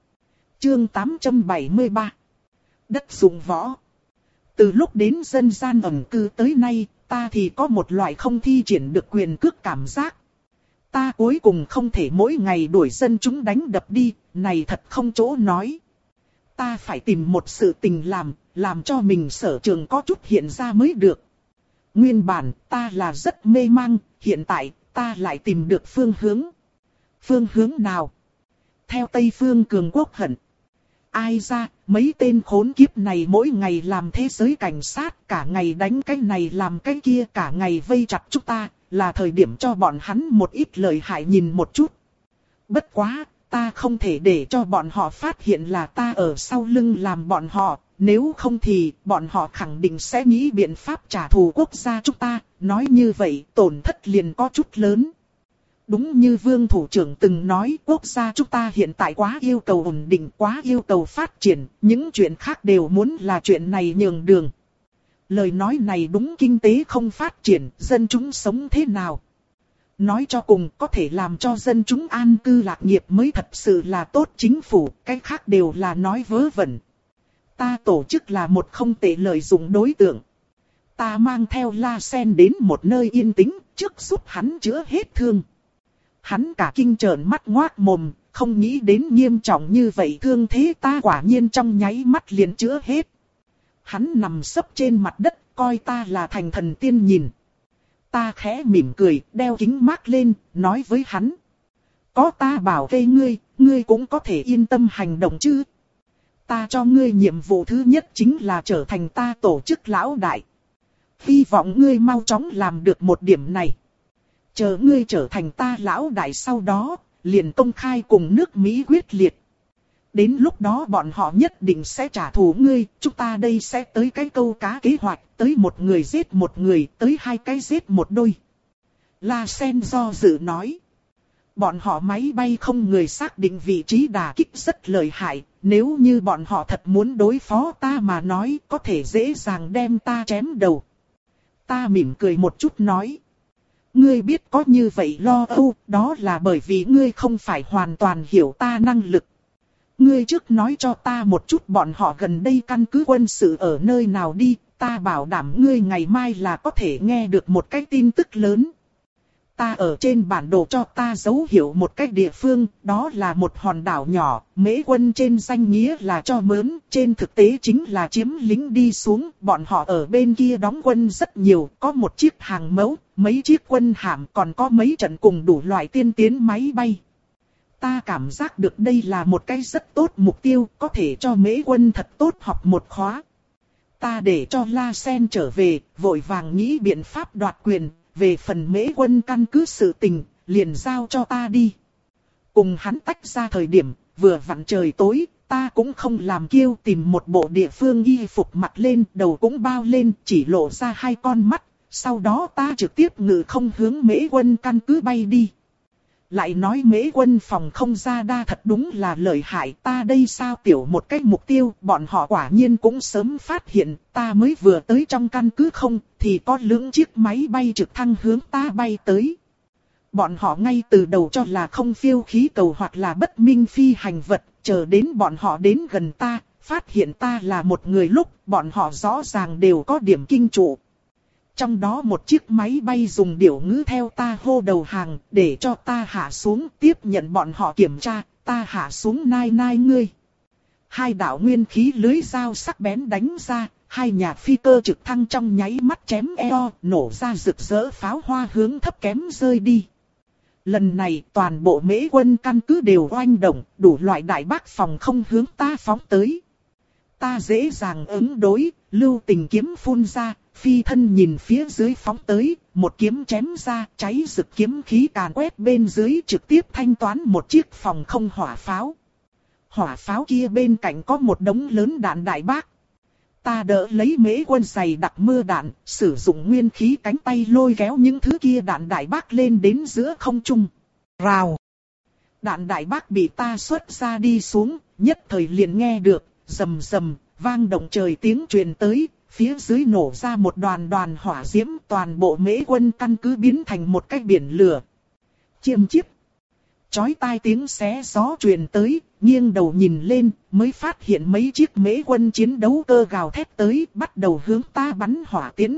Chương tám trăm bảy mươi ba. Đất dụng võ. Từ lúc đến dân gian ẩn cư tới nay, ta thì có một loại không thi triển được quyền cước cảm giác. Ta cuối cùng không thể mỗi ngày đuổi dân chúng đánh đập đi, này thật không chỗ nói. Ta phải tìm một sự tình làm, làm cho mình sở trường có chút hiện ra mới được. Nguyên bản, ta là rất mê mang, hiện tại, ta lại tìm được phương hướng. Phương hướng nào? Theo Tây Phương cường quốc hận. Ai ra, mấy tên khốn kiếp này mỗi ngày làm thế giới cảnh sát, cả ngày đánh cái này làm cái kia, cả ngày vây chặt chúng ta, là thời điểm cho bọn hắn một ít lời hại nhìn một chút. Bất quá, ta không thể để cho bọn họ phát hiện là ta ở sau lưng làm bọn họ, nếu không thì bọn họ khẳng định sẽ nghĩ biện pháp trả thù quốc gia chúng ta, nói như vậy tổn thất liền có chút lớn. Đúng như Vương Thủ trưởng từng nói, quốc gia chúng ta hiện tại quá yêu cầu ổn định, quá yêu cầu phát triển, những chuyện khác đều muốn là chuyện này nhường đường. Lời nói này đúng, kinh tế không phát triển, dân chúng sống thế nào? Nói cho cùng, có thể làm cho dân chúng an cư lạc nghiệp mới thật sự là tốt chính phủ, cái khác đều là nói vớ vẩn. Ta tổ chức là một không tệ lợi dụng đối tượng. Ta mang theo La Sen đến một nơi yên tĩnh, trước giúp hắn chữa hết thương. Hắn cả kinh trợn mắt ngoác mồm, không nghĩ đến nghiêm trọng như vậy, thương thế ta quả nhiên trong nháy mắt liền chữa hết. Hắn nằm sấp trên mặt đất, coi ta là thành thần tiên nhìn. Ta khẽ mỉm cười, đeo kính mác lên, nói với hắn. Có ta bảo vệ ngươi, ngươi cũng có thể yên tâm hành động chứ. Ta cho ngươi nhiệm vụ thứ nhất chính là trở thành ta tổ chức lão đại. Hy vọng ngươi mau chóng làm được một điểm này. Chờ ngươi trở thành ta lão đại sau đó, liền công khai cùng nước Mỹ quyết liệt. Đến lúc đó bọn họ nhất định sẽ trả thù ngươi, chúng ta đây sẽ tới cái câu cá kế hoạch, tới một người giết một người, tới hai cái giết một đôi. La Sen do dự nói. Bọn họ máy bay không người xác định vị trí đả kích rất lợi hại, nếu như bọn họ thật muốn đối phó ta mà nói, có thể dễ dàng đem ta chém đầu. Ta mỉm cười một chút nói. Ngươi biết có như vậy lo âu, đó là bởi vì ngươi không phải hoàn toàn hiểu ta năng lực. Ngươi trước nói cho ta một chút bọn họ gần đây căn cứ quân sự ở nơi nào đi, ta bảo đảm ngươi ngày mai là có thể nghe được một cái tin tức lớn. Ta ở trên bản đồ cho ta dấu hiệu một cái địa phương, đó là một hòn đảo nhỏ, Mễ quân trên danh nghĩa là cho mướn, trên thực tế chính là chiếm lính đi xuống, bọn họ ở bên kia đóng quân rất nhiều, có một chiếc hàng mẫu, mấy chiếc quân hạm, còn có mấy trận cùng đủ loại tiên tiến máy bay. Ta cảm giác được đây là một cái rất tốt mục tiêu, có thể cho Mễ quân thật tốt học một khóa. Ta để cho La Sen trở về, vội vàng nghĩ biện pháp đoạt quyền. Về phần Mễ quân căn cứ sự tình, liền giao cho ta đi. Cùng hắn tách ra thời điểm, vừa vặn trời tối, ta cũng không làm kiêu, tìm một bộ địa phương y phục mặc lên, đầu cũng bao lên, chỉ lộ ra hai con mắt. Sau đó ta trực tiếp ngự không hướng Mễ quân căn cứ bay đi. Lại nói Mễ quân phòng không ra đa thật đúng là lợi hại, ta đây sao tiểu một cái mục tiêu, bọn họ quả nhiên cũng sớm phát hiện, ta mới vừa tới trong căn cứ không, thì có lưỡng chiếc máy bay trực thăng hướng ta bay tới. Bọn họ ngay từ đầu cho là không phiêu khí cầu hoặc là bất minh phi hành vật, chờ đến bọn họ đến gần ta, phát hiện ta là một người lúc, bọn họ rõ ràng đều có điểm kinh trụ. Trong đó một chiếc máy bay dùng điểu ngữ theo ta hô đầu hàng, để cho ta hạ xuống, tiếp nhận bọn họ kiểm tra, ta hạ xuống nai nai ngươi. Hai đạo nguyên khí lưới dao sắc bén đánh ra, hai nhà phi cơ trực thăng trong nháy mắt chém eo, nổ ra rực rỡ pháo hoa hướng thấp kém rơi đi. Lần này toàn bộ Mễ quân căn cứ đều oanh động, đủ loại đại bác phòng không hướng ta phóng tới. Ta dễ dàng ứng đối, lưu tình kiếm phun ra, phi thân nhìn phía dưới phóng tới, một kiếm chém ra, cháy rực kiếm khí càn quét bên dưới, trực tiếp thanh toán một chiếc phòng không hỏa pháo. Hỏa pháo kia bên cạnh có một đống lớn đạn đại bác. Ta đỡ lấy Mễ quân giày đặc mưa đạn, sử dụng nguyên khí cánh tay lôi kéo những thứ kia đạn đại bác lên đến giữa không trung. Rào! Đạn đại bác bị ta xuất ra đi xuống, nhất thời liền nghe được, rầm rầm, vang động trời tiếng truyền tới, phía dưới nổ ra một đoàn đoàn hỏa diễm, toàn bộ Mễ quân căn cứ biến thành một cái biển lửa. Chiêm chiếp! Chói tai tiếng xé gió truyền tới, nghiêng đầu nhìn lên, mới phát hiện mấy chiếc Mễ quân chiến đấu cơ gào thét tới, bắt đầu hướng ta bắn hỏa tiễn.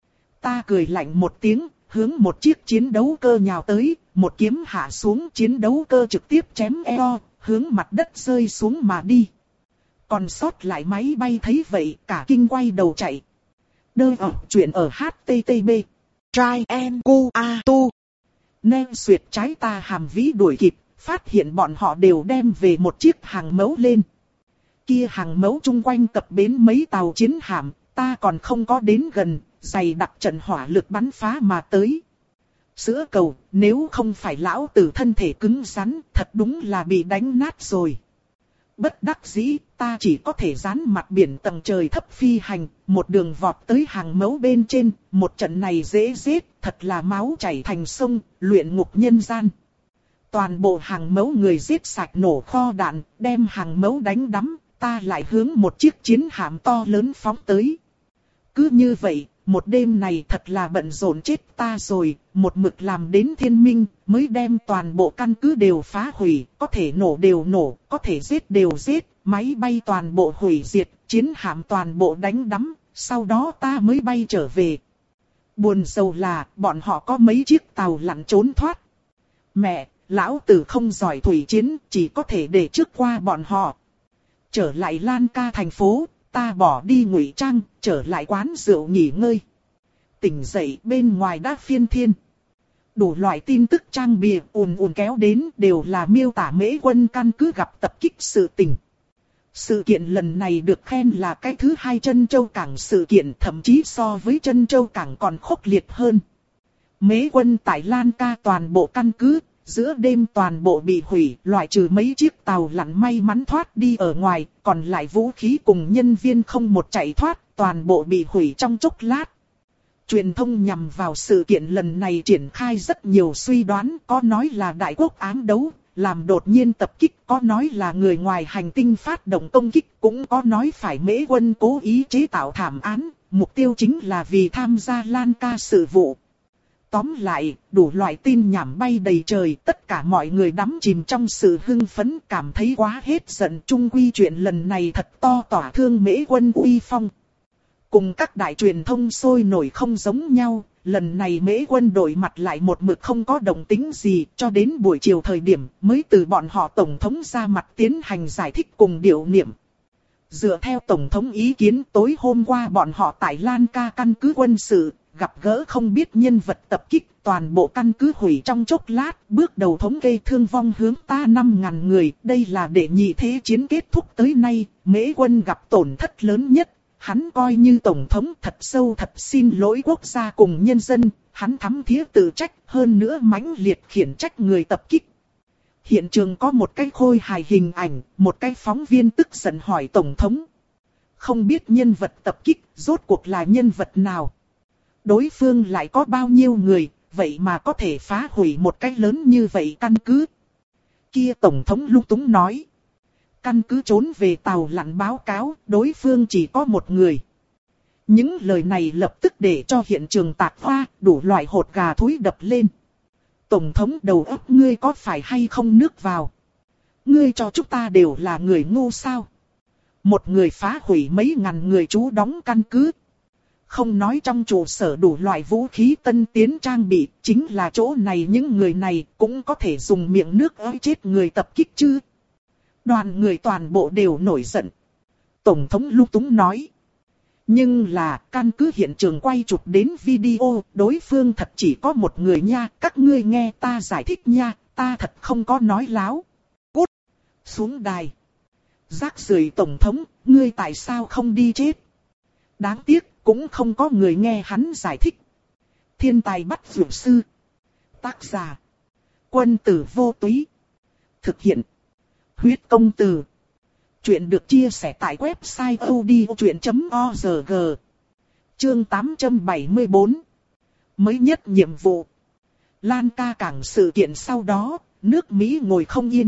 Ta cười lạnh một tiếng, hướng một chiếc chiến đấu cơ nhào tới, một kiếm hạ xuống, chiến đấu cơ trực tiếp chém eo, hướng mặt đất rơi xuống mà đi. Còn sót lại máy bay thấy vậy, cả kinh quay đầu chạy. Đơ ở chuyện ở hát tê tê pê. Try and go a tu. Nên xuyệt trái ta hàm vĩ đuổi kịp, phát hiện bọn họ đều đem về một chiếc hàng mẫu lên. Kia hàng mẫu chung quanh cập bến mấy tàu chiến hạm, ta còn không có đến gần, dày đặc trận hỏa lực bắn phá mà tới. Sữa cầu, nếu không phải lão tử thân thể cứng rắn, thật đúng là bị đánh nát rồi. Bất đắc dĩ, ta chỉ có thể dán mặt biển tầng trời thấp phi hành, một đường vọt tới hàng mẫu bên trên, một trận này dễ giết, thật là máu chảy thành sông, luyện ngục nhân gian. Toàn bộ hàng mẫu người giết sạch nổ kho đạn, đem hàng mẫu đánh đắm, ta lại hướng một chiếc chiến hạm to lớn phóng tới. Cứ như vậy, một đêm này thật là bận rộn chết ta rồi, một mực làm đến thiên minh, mới đem toàn bộ căn cứ đều phá hủy, có thể nổ đều nổ, có thể giết đều giết, máy bay toàn bộ hủy diệt, chiến hạm toàn bộ đánh đắm, sau đó ta mới bay trở về. Buồn sầu là, bọn họ có mấy chiếc tàu lặn trốn thoát. Mẹ, lão tử không giỏi thủy chiến, chỉ có thể để trước qua bọn họ. Trở lại Lan Ca thành phố, ta bỏ đi ngụy trang, trở lại quán rượu nghỉ ngơi. Tỉnh dậy bên ngoài đã phiên thiên. Đủ loại tin tức trang bìa ùn ùn kéo đến đều là miêu tả Mễ Quân căn cứ gặp tập kích sự tình. Sự kiện lần này được khen là cái thứ hai Trân Châu Cảng sự kiện, thậm chí so với Trân Châu Cảng còn khốc liệt hơn. Mễ Quân tại Lan Ca toàn bộ căn cứ, giữa đêm toàn bộ bị hủy, loại trừ mấy chiếc tàu lặn may mắn thoát đi ở ngoài, còn lại vũ khí cùng nhân viên không một chạy thoát, toàn bộ bị hủy trong chốc lát. Truyền thông nhằm vào sự kiện lần này triển khai rất nhiều suy đoán, có nói là đại quốc ám đấu, làm đột nhiên tập kích, có nói là người ngoài hành tinh phát động công kích, cũng có nói phải Mễ Quân cố ý chế tạo thảm án, mục tiêu chính là vì tham gia Lan Ca sự vụ. Tóm lại, đủ loại tin nhảm bay đầy trời, tất cả mọi người đắm chìm trong sự hưng phấn, cảm thấy quá hết giận. Chung quy chuyện lần này thật to tỏa thương Mễ Quân uy phong. Cùng các đại truyền thông sôi nổi không giống nhau, lần này Mễ Quân đổi mặt lại một mực không có động tĩnh gì, cho đến buổi chiều thời điểm mới từ bọn họ tổng thống ra mặt tiến hành giải thích cùng điệu niệm. Dựa theo tổng thống ý kiến, tối hôm qua bọn họ tại Lan Ca căn cứ quân sự, gặp gỡ không biết nhân vật tập kích, toàn bộ căn cứ hủy trong chốc lát, bước đầu thống kê thương vong hướng ta năm ngàn người, đây là đệ nhị thế chiến kết thúc tới nay, Mễ Quân gặp tổn thất lớn nhất, hắn coi như tổng thống thật sâu thật xin lỗi quốc gia cùng nhân dân, hắn thắm thía tự trách, hơn nữa mãnh liệt khiển trách người tập kích. Hiện trường có một cái khôi hài hình ảnh, một cái phóng viên tức giận hỏi tổng thống. Không biết nhân vật tập kích, rốt cuộc là nhân vật nào? Đối phương lại có bao nhiêu người, vậy mà có thể phá hủy một cái lớn như vậy căn cứ? Kia tổng thống lung túng nói. Căn cứ trốn về tàu lặn báo cáo, đối phương chỉ có một người. Những lời này lập tức để cho hiện trường tạc hoa, đủ loại hột gà thúi đập lên. Tổng thống đầu óc ngươi có phải hay không nước vào? Ngươi cho chúng ta đều là người ngu sao? Một người phá hủy mấy ngàn người trú đóng căn cứ. Không nói trong trụ sở đủ loại vũ khí tân tiến trang bị, chính là chỗ này những người này cũng có thể dùng miệng nước ới chết người tập kích chứ. Đoàn người toàn bộ đều nổi giận. Tổng thống lung túng nói. Nhưng là căn cứ hiện trường quay chụp đến video, đối phương thật chỉ có một người nha, các ngươi nghe ta giải thích nha, ta thật không có nói láo. Cút xuống đài. Rác rưởi tổng thống, ngươi tại sao không đi chết? Đáng tiếc, cũng không có người nghe hắn giải thích. Thiên tài bắt dược sư. Tác giả. Quân tử vô túy. Thực hiện. Huyết công từ. Chuyện được chia sẻ tại website odchuyện chấm org. Chương tám trăm bảy mươi tư. Mới nhất nhiệm vụ. Lan Ca cảng sự kiện sau đó, nước Mỹ ngồi không yên.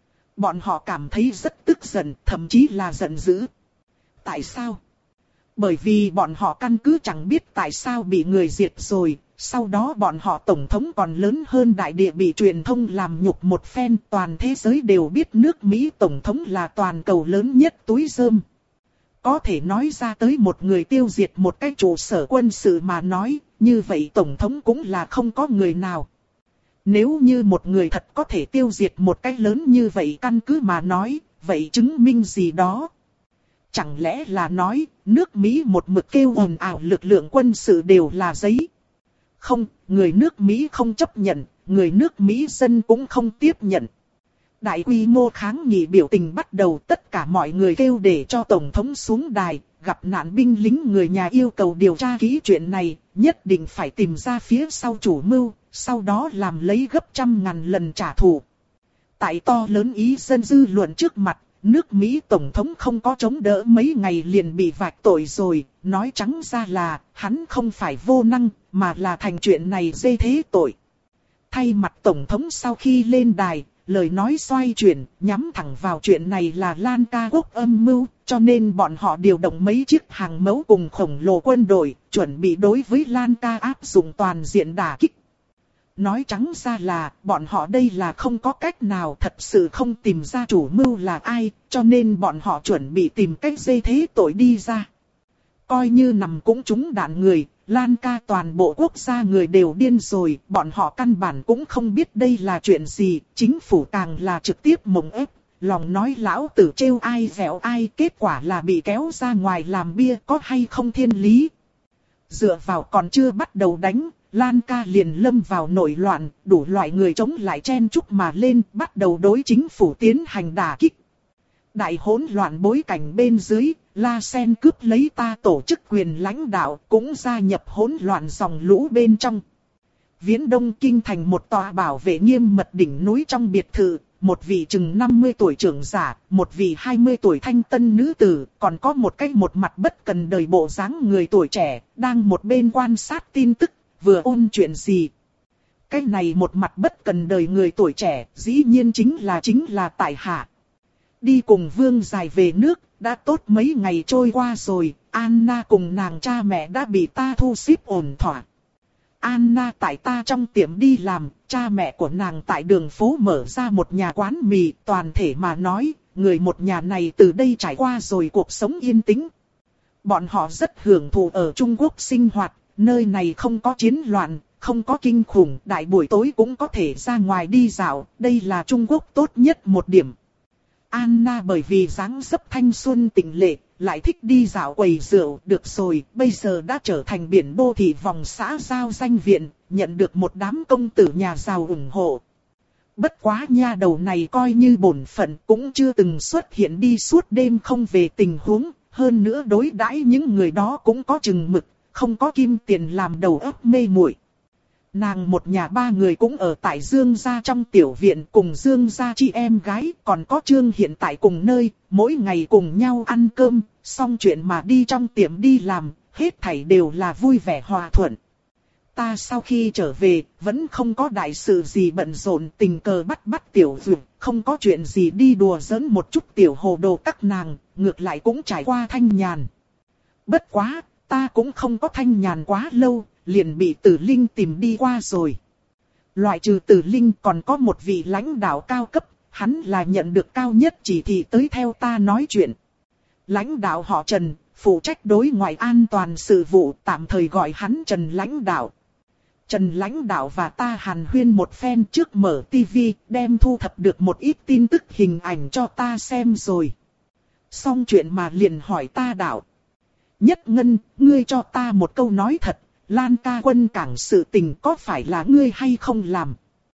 Bọn họ cảm thấy rất tức giận, thậm chí là giận dữ. Tại sao? Bởi vì bọn họ căn cứ chẳng biết tại sao bị người diệt rồi, sau đó bọn họ tổng thống còn lớn hơn đại địa bị truyền thông làm nhục một phen, toàn thế giới đều biết nước Mỹ tổng thống là toàn cầu lớn nhất túi rơm. Có thể nói ra tới một người tiêu diệt một cái trụ sở quân sự mà nói, như vậy tổng thống cũng là không có người nào. Nếu như một người thật có thể tiêu diệt một cái lớn như vậy căn cứ mà nói, vậy chứng minh gì đó? Chẳng lẽ là nói, nước Mỹ một mực kêu ồn ào lực lượng quân sự đều là giấy? Không, người nước Mỹ không chấp nhận, người nước Mỹ dân cũng không tiếp nhận. Đại quy mô kháng nghị biểu tình bắt đầu, tất cả mọi người kêu để cho Tổng thống xuống đài, gặp nạn binh lính người nhà yêu cầu điều tra kỹ chuyện này, nhất định phải tìm ra phía sau chủ mưu, sau đó làm lấy gấp trăm ngàn lần trả thù. Tại to lớn ý dân dư luận trước mặt, nước Mỹ Tổng thống không có chống đỡ mấy ngày liền bị vạch tội rồi, nói trắng ra là hắn không phải vô năng, mà là thành chuyện này dê thế tội. Thay mặt Tổng thống sau khi lên đài, lời nói xoay chuyển, nhắm thẳng vào chuyện này là Lan Ca Quốc âm mưu, cho nên bọn họ điều động mấy chiếc hàng mẫu cùng khổng lồ quân đội, chuẩn bị đối với Lan Ca áp dụng toàn diện đả kích. Nói trắng ra là, bọn họ đây là không có cách nào, thật sự không tìm ra chủ mưu là ai, cho nên bọn họ chuẩn bị tìm cách dê thế tội đi ra. Coi như nằm cũng trúng đạn người, Lan Ca toàn bộ quốc gia người đều điên rồi, bọn họ căn bản cũng không biết đây là chuyện gì, chính phủ càng là trực tiếp mộng ép, lòng nói lão tử trêu ai vẹo ai, kết quả là bị kéo ra ngoài làm bia, có hay không thiên lý. Dựa vào còn chưa bắt đầu đánh, Lan Ca liền lâm vào nổi loạn, đủ loại người chống lại chen chúc mà lên, bắt đầu đối chính phủ tiến hành đả kích. Đại hỗn loạn bối cảnh bên dưới, La Sen cướp lấy ta tổ chức quyền lãnh đạo, cũng gia nhập hỗn loạn dòng lũ bên trong. Viễn Đông Kinh thành một tòa bảo vệ nghiêm mật đỉnh núi trong biệt thự, một vị chừng năm mươi tuổi trưởng giả, một vị hai mươi tuổi thanh tân nữ tử, còn có một cái một mặt bất cần đời bộ dáng người tuổi trẻ, đang một bên quan sát tin tức, vừa ôn chuyện gì. Cái này một mặt bất cần đời người tuổi trẻ, dĩ nhiên chính là chính là tại hạ. Đi cùng Vương Dài về nước, đã tốt mấy ngày trôi qua rồi, Anna cùng nàng cha mẹ đã bị ta thu xếp ổn thỏa. Anna tại ta trong tiệm đi làm, cha mẹ của nàng tại đường phố mở ra một nhà quán mì, toàn thể mà nói, người một nhà này từ đây trải qua rồi cuộc sống yên tĩnh. Bọn họ rất hưởng thụ ở Trung Quốc sinh hoạt, nơi này không có chiến loạn, không có kinh khủng, đại buổi tối cũng có thể ra ngoài đi dạo, đây là Trung Quốc tốt nhất một điểm. Anna bởi vì dáng dấp thanh xuân tịnh lệ, lại thích đi dạo quầy rượu, được rồi, bây giờ đã trở thành biển đô thị vòng xã giao danh viện, nhận được một đám công tử nhà giàu ủng hộ. Bất quá nha đầu này coi như bổn phận cũng chưa từng xuất hiện đi suốt đêm không về tình huống, hơn nữa đối đãi những người đó cũng có chừng mực, không có kim tiền làm đầu óc mê muội. Nàng một nhà ba người cũng ở tại Dương gia trong tiểu viện cùng Dương gia chị em gái, còn có Trương hiện tại cùng nơi, mỗi ngày cùng nhau ăn cơm, xong chuyện mà đi trong tiệm đi làm, hết thảy đều là vui vẻ hòa thuận. Ta sau khi trở về, vẫn không có đại sự gì bận rộn, tình cờ bắt bắt tiểu dược, không có chuyện gì đi đùa giỡn một chút tiểu hồ đồ các nàng, ngược lại cũng trải qua thanh nhàn. Bất quá, ta cũng không có thanh nhàn quá lâu, liền bị Tử Linh tìm đi qua rồi. Loại trừ Tử Linh còn có một vị lãnh đạo cao cấp, hắn là nhận được cao nhất chỉ thị tới theo ta nói chuyện. Lãnh đạo họ Trần, phụ trách đối ngoại an toàn sự vụ, tạm thời gọi hắn Trần lãnh đạo. Trần lãnh đạo và ta hàn huyên một phen trước mở tivi, đem thu thập được một ít tin tức hình ảnh cho ta xem rồi. Xong chuyện mà liền hỏi ta đạo. Nhất Ngân, ngươi cho ta một câu nói thật, Lan Ca quân cảng sự tình có phải là ngươi hay không làm?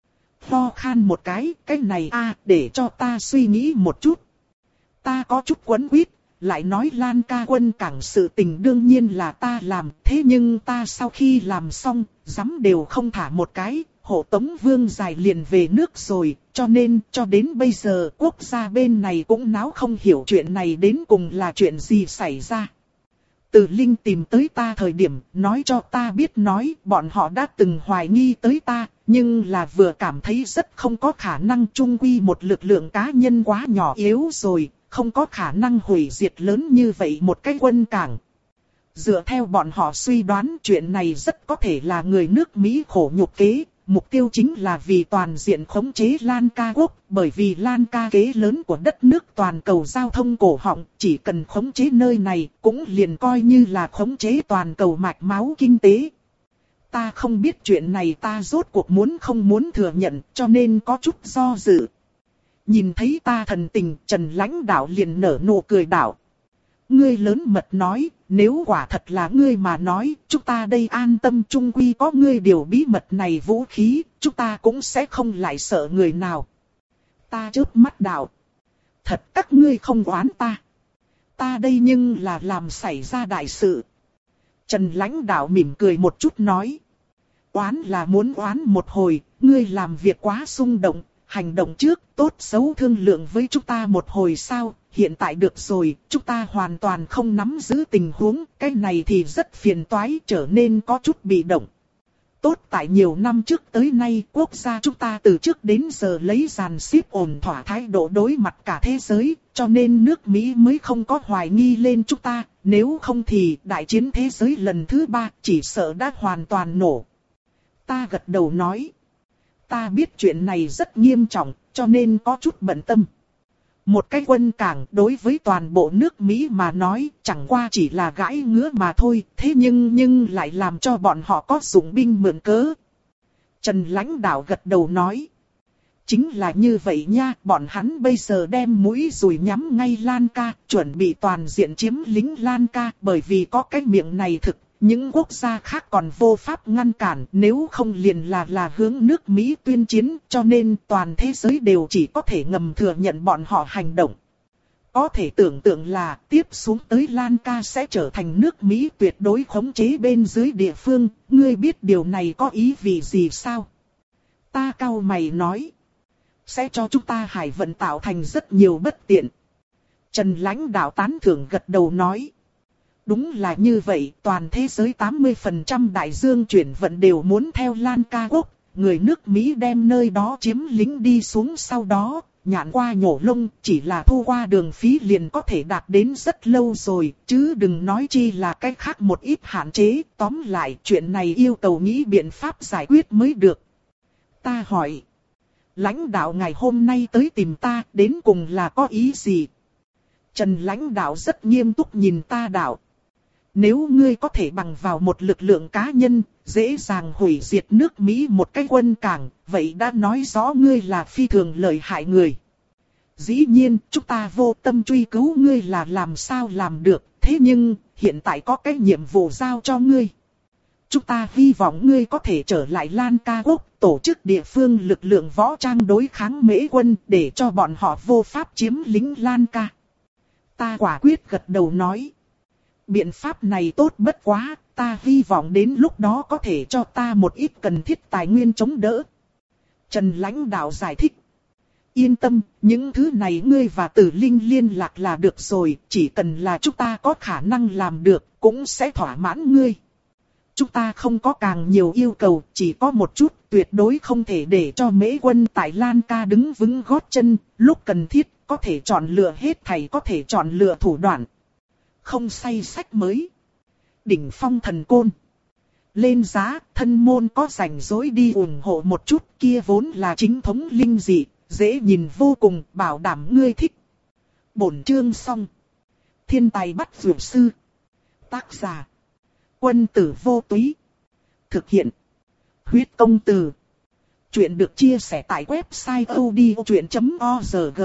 Ho khan một cái, cái này a để cho ta suy nghĩ một chút. Ta có chút quấn quýt, lại nói Lan Ca quân cảng sự tình đương nhiên là ta làm, thế nhưng ta sau khi làm xong, dám đều không thả một cái, hộ tống Vương Dài liền về nước rồi, cho nên cho đến bây giờ quốc gia bên này cũng náo không hiểu chuyện này đến cùng là chuyện gì xảy ra. Từ Linh tìm tới ta thời điểm, nói cho ta biết nói, bọn họ đã từng hoài nghi tới ta, nhưng là vừa cảm thấy rất không có khả năng chung quy một lực lượng cá nhân quá nhỏ yếu rồi, không có khả năng hủy diệt lớn như vậy một cái quân cảng. Dựa theo bọn họ suy đoán chuyện này rất có thể là người nước Mỹ khổ nhục kế, mục tiêu chính là vì toàn diện khống chế Lan Ca quốc, bởi vì Lan Ca kế lớn của đất nước toàn cầu giao thông cổ họng, chỉ cần khống chế nơi này cũng liền coi như là khống chế toàn cầu mạch máu kinh tế. Ta không biết chuyện này ta rốt cuộc muốn không muốn thừa nhận cho nên có chút do dự. Nhìn thấy ta thần tình, Trần lãnh đạo liền nở nụ cười đạo. Ngươi lớn mật nói, nếu quả thật là ngươi mà nói, chúng ta đây an tâm chung quy có ngươi điều bí mật này vũ khí, chúng ta cũng sẽ không lại sợ người nào. Ta chớp mắt đạo. Thật các ngươi không oán ta. Ta đây nhưng là làm xảy ra đại sự. Trần lãnh đạo mỉm cười một chút nói. Oán là muốn oán một hồi, ngươi làm việc quá xung động, hành động trước, tốt xấu thương lượng với chúng ta một hồi sao, hiện tại được rồi, chúng ta hoàn toàn không nắm giữ tình huống, cái này thì rất phiền toái, trở nên có chút bị động. Tốt tại nhiều năm trước tới nay, quốc gia chúng ta từ trước đến giờ lấy dàn xếp ổn thỏa thái độ đối mặt cả thế giới, cho nên nước Mỹ mới không có hoài nghi lên chúng ta, nếu không thì đại chiến thế giới lần thứ ba chỉ sợ đã hoàn toàn nổ. Ta gật đầu nói. Ta biết chuyện này rất nghiêm trọng, cho nên có chút bận tâm. Một cái quân cảng đối với toàn bộ nước Mỹ mà nói chẳng qua chỉ là gãi ngứa mà thôi, thế nhưng nhưng lại làm cho bọn họ có dụng binh mượn cớ. Trần lãnh đạo gật đầu nói. Chính là như vậy nha, bọn hắn bây giờ đem mũi dùi nhắm ngay Lan Ca, chuẩn bị toàn diện chiếm lính Lan Ca, bởi vì có cái miệng này thực. Những quốc gia khác còn vô pháp ngăn cản, nếu không liền là là hướng nước Mỹ tuyên chiến, cho nên toàn thế giới đều chỉ có thể ngầm thừa nhận bọn họ hành động. Có thể tưởng tượng là tiếp xuống tới Lan Ca sẽ trở thành nước Mỹ tuyệt đối khống chế bên dưới địa phương, ngươi biết điều này có ý vị gì sao? Ta cau mày nói, sẽ cho chúng ta hải vận tạo thành rất nhiều bất tiện. Trần lãnh đạo tán thưởng gật đầu nói. Đúng là như vậy, toàn thế giới tám mươi phần trăm đại dương chuyển vận đều muốn theo Lan Ca quốc, người nước Mỹ đem nơi đó chiếm lính đi xuống sau đó, nhạn qua nhổ lông, chỉ là thu qua đường phí liền có thể đạt đến rất lâu rồi, chứ đừng nói chi là cái khác một ít hạn chế, tóm lại chuyện này yêu cầu nghĩ biện pháp giải quyết mới được. Ta hỏi, lãnh đạo ngày hôm nay tới tìm ta, đến cùng là có ý gì? Trần lãnh đạo rất nghiêm túc nhìn ta đạo. Nếu ngươi có thể bằng vào một lực lượng cá nhân, dễ dàng hủy diệt nước Mỹ một cái quân cảng, vậy đã nói rõ ngươi là phi thường lợi hại người. Dĩ nhiên, chúng ta vô tâm truy cứu ngươi là làm sao làm được, thế nhưng, hiện tại có cái nhiệm vụ giao cho ngươi. Chúng ta hy vọng ngươi có thể trở lại Lan Ca quốc, tổ chức địa phương lực lượng võ trang đối kháng Mễ quân, để cho bọn họ vô pháp chiếm lính Lan Ca. Ta quả quyết gật đầu nói. Biện pháp này tốt bất quá, ta hy vọng đến lúc đó có thể cho ta một ít cần thiết tài nguyên chống đỡ. Trần lãnh đạo giải thích. Yên tâm, những thứ này ngươi và Tử Linh liên lạc là được rồi, chỉ cần là chúng ta có khả năng làm được, cũng sẽ thỏa mãn ngươi. Chúng ta không có càng nhiều yêu cầu, chỉ có một chút, tuyệt đối không thể để cho Mễ quân tại Lan Ca đứng vững gót chân, lúc cần thiết, có thể chọn lựa hết thảy có thể chọn lựa thủ đoạn. Không say sách mới. Đỉnh phong thần côn. Lên giá, thân môn có rảnh rỗi đi ủng hộ một chút, kia vốn là chính thống linh dị, dễ nhìn vô cùng, bảo đảm ngươi thích. Bổn chương xong. Thiên tài bắt vượt sư. Tác giả. Quân tử vô túy. Thực hiện. Huyết công từ. Chuyện được chia sẻ tại website odchuyện chấm org.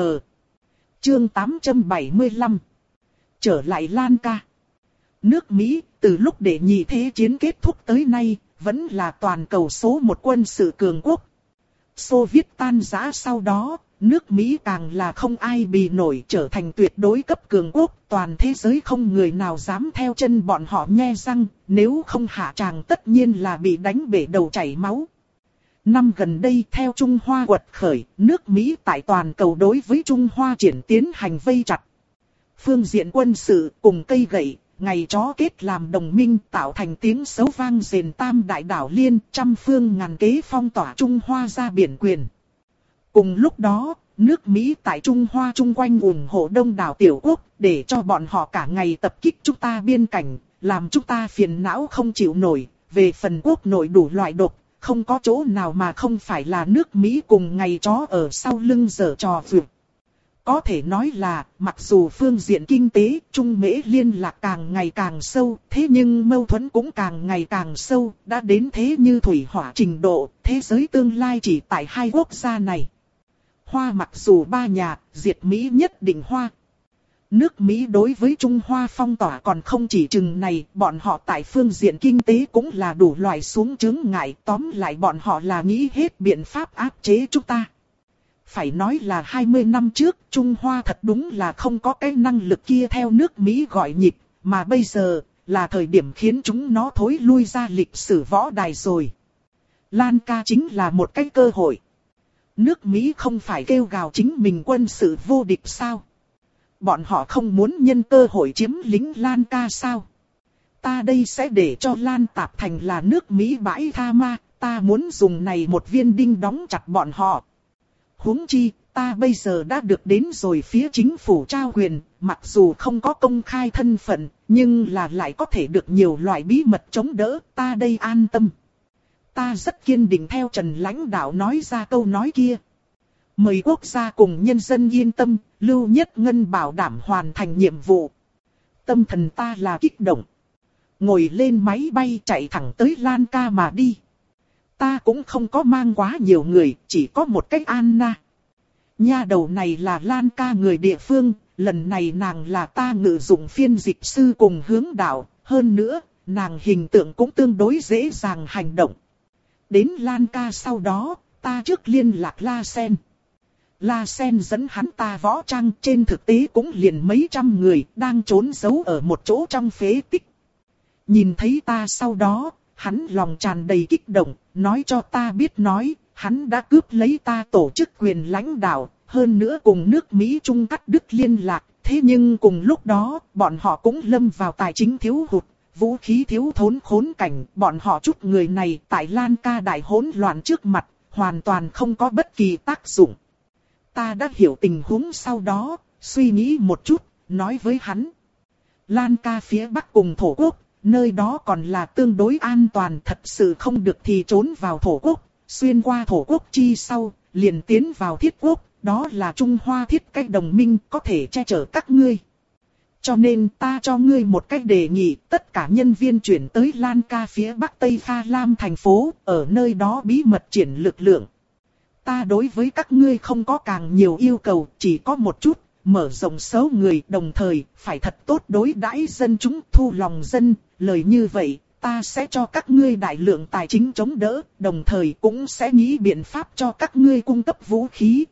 Chương tám trăm bảy mươi lăm. Trở lại Lan Ca. Nước Mỹ, từ lúc đệ nhị thế chiến kết thúc tới nay, vẫn là toàn cầu số một quân sự cường quốc. Xô Viết tan rã sau đó, nước Mỹ càng là không ai bì nổi, trở thành tuyệt đối cấp cường quốc. Toàn thế giới không người nào dám theo chân bọn họ nhe răng, nếu không hạ tràng tất nhiên là bị đánh bể đầu chảy máu. Năm gần đây theo Trung Hoa quật khởi, nước Mỹ tại toàn cầu đối với Trung Hoa triển tiến hành vây chặt. Phương diện quân sự cùng cây gậy, ngày chó kết làm đồng minh tạo thành tiếng xấu vang rền tam đại đảo liên, trăm phương ngàn kế phong tỏa Trung Hoa ra biển quyền. Cùng lúc đó, nước Mỹ tại Trung Hoa chung quanh ủng hộ đông đảo tiểu quốc, để cho bọn họ cả ngày tập kích chúng ta biên cảnh, làm chúng ta phiền não không chịu nổi. Về phần quốc nội đủ loại độc, không có chỗ nào mà không phải là nước Mỹ cùng ngày chó ở sau lưng giở trò vượt. Có thể nói là, mặc dù phương diện kinh tế, Trung Mễ liên lạc càng ngày càng sâu, thế nhưng mâu thuẫn cũng càng ngày càng sâu, đã đến thế như thủy hỏa trình độ, thế giới tương lai chỉ tại hai quốc gia này. Hoa mặc dù ba nhà, diệt Mỹ nhất định Hoa. Nước Mỹ đối với Trung Hoa phong tỏa còn không chỉ chừng này, bọn họ tại phương diện kinh tế cũng là đủ loại xuống chướng ngại, tóm lại bọn họ là nghĩ hết biện pháp áp chế chúng ta. Phải nói là hai mươi năm trước, Trung Hoa thật đúng là không có cái năng lực kia theo nước Mỹ gọi nhịp, mà bây giờ, là thời điểm khiến chúng nó thối lui ra lịch sử võ đài rồi. Lan Ca chính là một cái cơ hội. Nước Mỹ không phải kêu gào chính mình quân sự vô địch sao? Bọn họ không muốn nhân cơ hội chiếm lính Lan Ca sao? Ta đây sẽ để cho Lan Tạp Thành là nước Mỹ bãi tha ma, ta muốn dùng này một viên đinh đóng chặt bọn họ. Huống chi, ta bây giờ đã được đến rồi phía chính phủ trao quyền, mặc dù không có công khai thân phận, nhưng là lại có thể được nhiều loại bí mật chống đỡ, ta đây an tâm. Ta rất kiên định theo Trần lãnh đạo nói ra câu nói kia. Mời quốc gia cùng nhân dân yên tâm, Lưu Nhất Ngân bảo đảm hoàn thành nhiệm vụ. Tâm thần ta là kích động. Ngồi lên máy bay chạy thẳng tới Lan Ca mà đi. Ta cũng không có mang quá nhiều người, chỉ có một cái Anna. Nha đầu này là Lan Ca người địa phương, lần này nàng là ta ngự dụng phiên dịch sư cùng hướng đạo, hơn nữa, nàng hình tượng cũng tương đối dễ dàng hành động. Đến Lan Ca sau đó, ta trước liên lạc La Sen. La Sen dẫn hắn ta võ trang, trên thực tế cũng liền mấy trăm người, đang trốn giấu ở một chỗ trong phế tích. Nhìn thấy ta sau đó, hắn lòng tràn đầy kích động, nói cho ta biết nói, hắn đã cướp lấy ta tổ chức quyền lãnh đạo, hơn nữa cùng nước Mỹ Trung cắt đứt liên lạc. Thế nhưng cùng lúc đó, bọn họ cũng lâm vào tài chính thiếu hụt, vũ khí thiếu thốn khốn cảnh. Bọn họ chút người này tại Lan Ca đại hỗn loạn trước mặt, hoàn toàn không có bất kỳ tác dụng. Ta đã hiểu tình huống sau đó, suy nghĩ một chút, nói với hắn. Lan Ca phía bắc cùng thổ quốc, nơi đó còn là tương đối an toàn, thật sự không được thì trốn vào thổ quốc, xuyên qua thổ quốc chi sau, liền tiến vào thiết quốc, đó là Trung Hoa thiết cách đồng minh có thể che chở các ngươi. Cho nên ta cho ngươi một cách đề nghị, tất cả nhân viên chuyển tới Lan Ca phía bắc Tây Pha Lam thành phố, ở nơi đó bí mật triển lực lượng. Ta đối với các ngươi không có càng nhiều yêu cầu, chỉ có một chút, mở rộng số người, đồng thời phải thật tốt đối đãi dân chúng, thu lòng dân, lời như vậy, ta sẽ cho các ngươi đại lượng tài chính chống đỡ, đồng thời cũng sẽ nghĩ biện pháp cho các ngươi cung cấp vũ khí.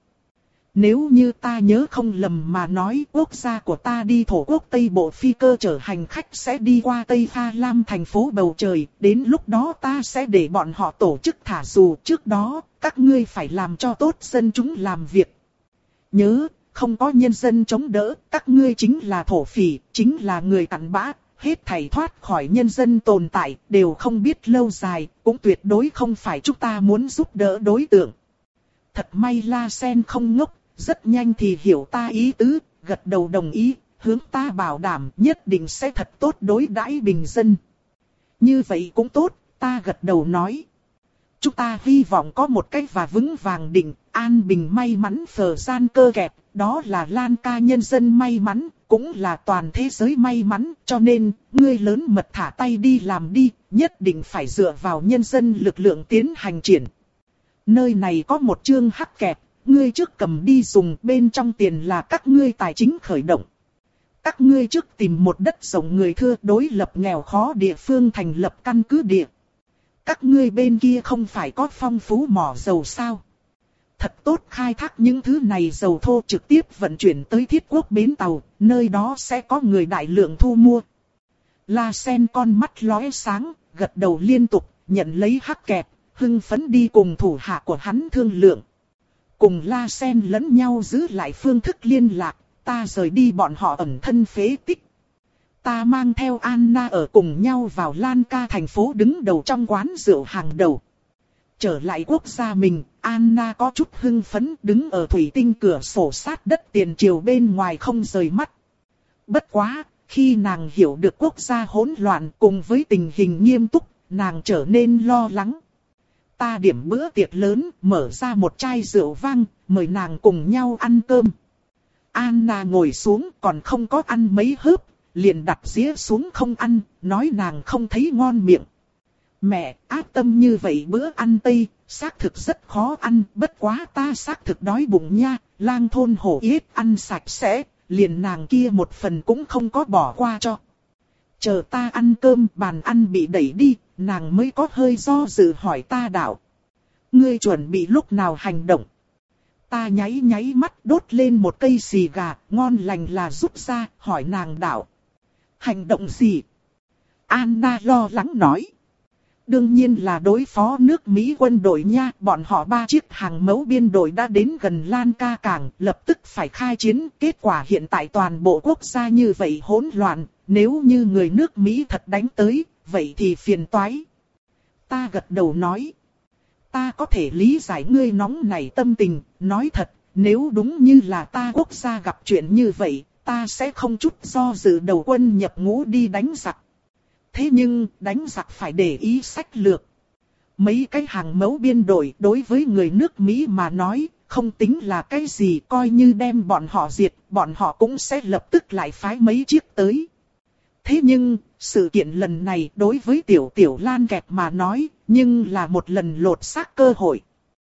Nếu như ta nhớ không lầm mà nói, quốc gia của ta đi thổ quốc Tây Bộ phi cơ chở hành khách sẽ đi qua Tây Pha Lam thành phố bầu trời, đến lúc đó ta sẽ để bọn họ tổ chức thả dù, trước đó, các ngươi phải làm cho tốt dân chúng làm việc. Nhớ, không có nhân dân chống đỡ, các ngươi chính là thổ phỉ, chính là người cặn bã, hết thảy thoát khỏi nhân dân tồn tại, đều không biết lâu dài, cũng tuyệt đối không phải chúng ta muốn giúp đỡ đối tượng. Thật may La Sen không ngốc, rất nhanh thì hiểu ta ý tứ, gật đầu đồng ý, hướng ta bảo đảm nhất định sẽ thật tốt đối đãi bình dân. Như vậy cũng tốt, ta gật đầu nói. Chúng ta hy vọng có một cách và vững vàng định, an bình may mắn phở gian cơ kẹp, đó là Lan Ca nhân dân may mắn, cũng là toàn thế giới may mắn, cho nên, ngươi lớn mật thả tay đi làm đi, nhất định phải dựa vào nhân dân lực lượng tiến hành triển. Nơi này có một chương hắc kẹp, ngươi trước cầm đi dùng, bên trong tiền là các ngươi tài chính khởi động. Các ngươi trước tìm một đất rộng người thưa đối lập nghèo khó địa phương thành lập căn cứ địa. Các ngươi bên kia không phải có phong phú mỏ dầu sao? Thật tốt khai thác những thứ này dầu thô trực tiếp vận chuyển tới thiết quốc bến tàu, nơi đó sẽ có người đại lượng thu mua. La Sen con mắt lóe sáng, gật đầu liên tục, nhận lấy hắc kẹp, hưng phấn đi cùng thủ hạ của hắn thương lượng. Cùng La Sen lẫn nhau giữ lại phương thức liên lạc, ta rời đi bọn họ ẩn thân phế tích. Ta mang theo Anna ở cùng nhau vào Lan Ca thành phố đứng đầu trong quán rượu hàng đầu. Trở lại quốc gia mình, Anna có chút hưng phấn đứng ở thủy tinh cửa sổ sát đất tiền triều bên ngoài không rời mắt. Bất quá, khi nàng hiểu được quốc gia hỗn loạn cùng với tình hình nghiêm túc, nàng trở nên lo lắng. Ta điểm bữa tiệc lớn, mở ra một chai rượu vang, mời nàng cùng nhau ăn cơm. Anna ngồi xuống còn không có ăn mấy hớp, liền đặt dĩa xuống không ăn, nói nàng không thấy ngon miệng. Mẹ, ác tâm như vậy bữa ăn Tây, xác thực rất khó ăn, bất quá ta xác thực đói bụng nha, lang thôn hổ yết ăn sạch sẽ, liền nàng kia một phần cũng không có bỏ qua cho. Chờ ta ăn cơm, bàn ăn bị đẩy đi, nàng mới có hơi do dự hỏi ta đạo. Ngươi chuẩn bị lúc nào hành động? Ta nháy nháy mắt đốt lên một cây xì gà, ngon lành là rút ra, hỏi nàng đạo. Hành động gì? Anna lo lắng nói. Đương nhiên là đối phó nước Mỹ quân đội nha, bọn họ ba chiếc hàng mẫu biên đội đã đến gần Lan Ca cảng, lập tức phải khai chiến. Kết quả hiện tại toàn bộ quốc gia như vậy hỗn loạn, nếu như người nước Mỹ thật đánh tới, vậy thì phiền toái. Ta gật đầu nói. Ta có thể lý giải ngươi nóng nảy tâm tình, nói thật, nếu đúng như là ta quốc gia gặp chuyện như vậy, ta sẽ không chút do dự đầu quân nhập ngũ đi đánh giặc. Thế nhưng, đánh giặc phải để ý sách lược. Mấy cái hàng mẫu biên đội đối với người nước Mỹ mà nói, không tính là cái gì, coi như đem bọn họ diệt, bọn họ cũng sẽ lập tức lại phái mấy chiếc tới. Thế nhưng, sự kiện lần này đối với tiểu tiểu Lan Kẹp mà nói, nhưng là một lần lột xác cơ hội.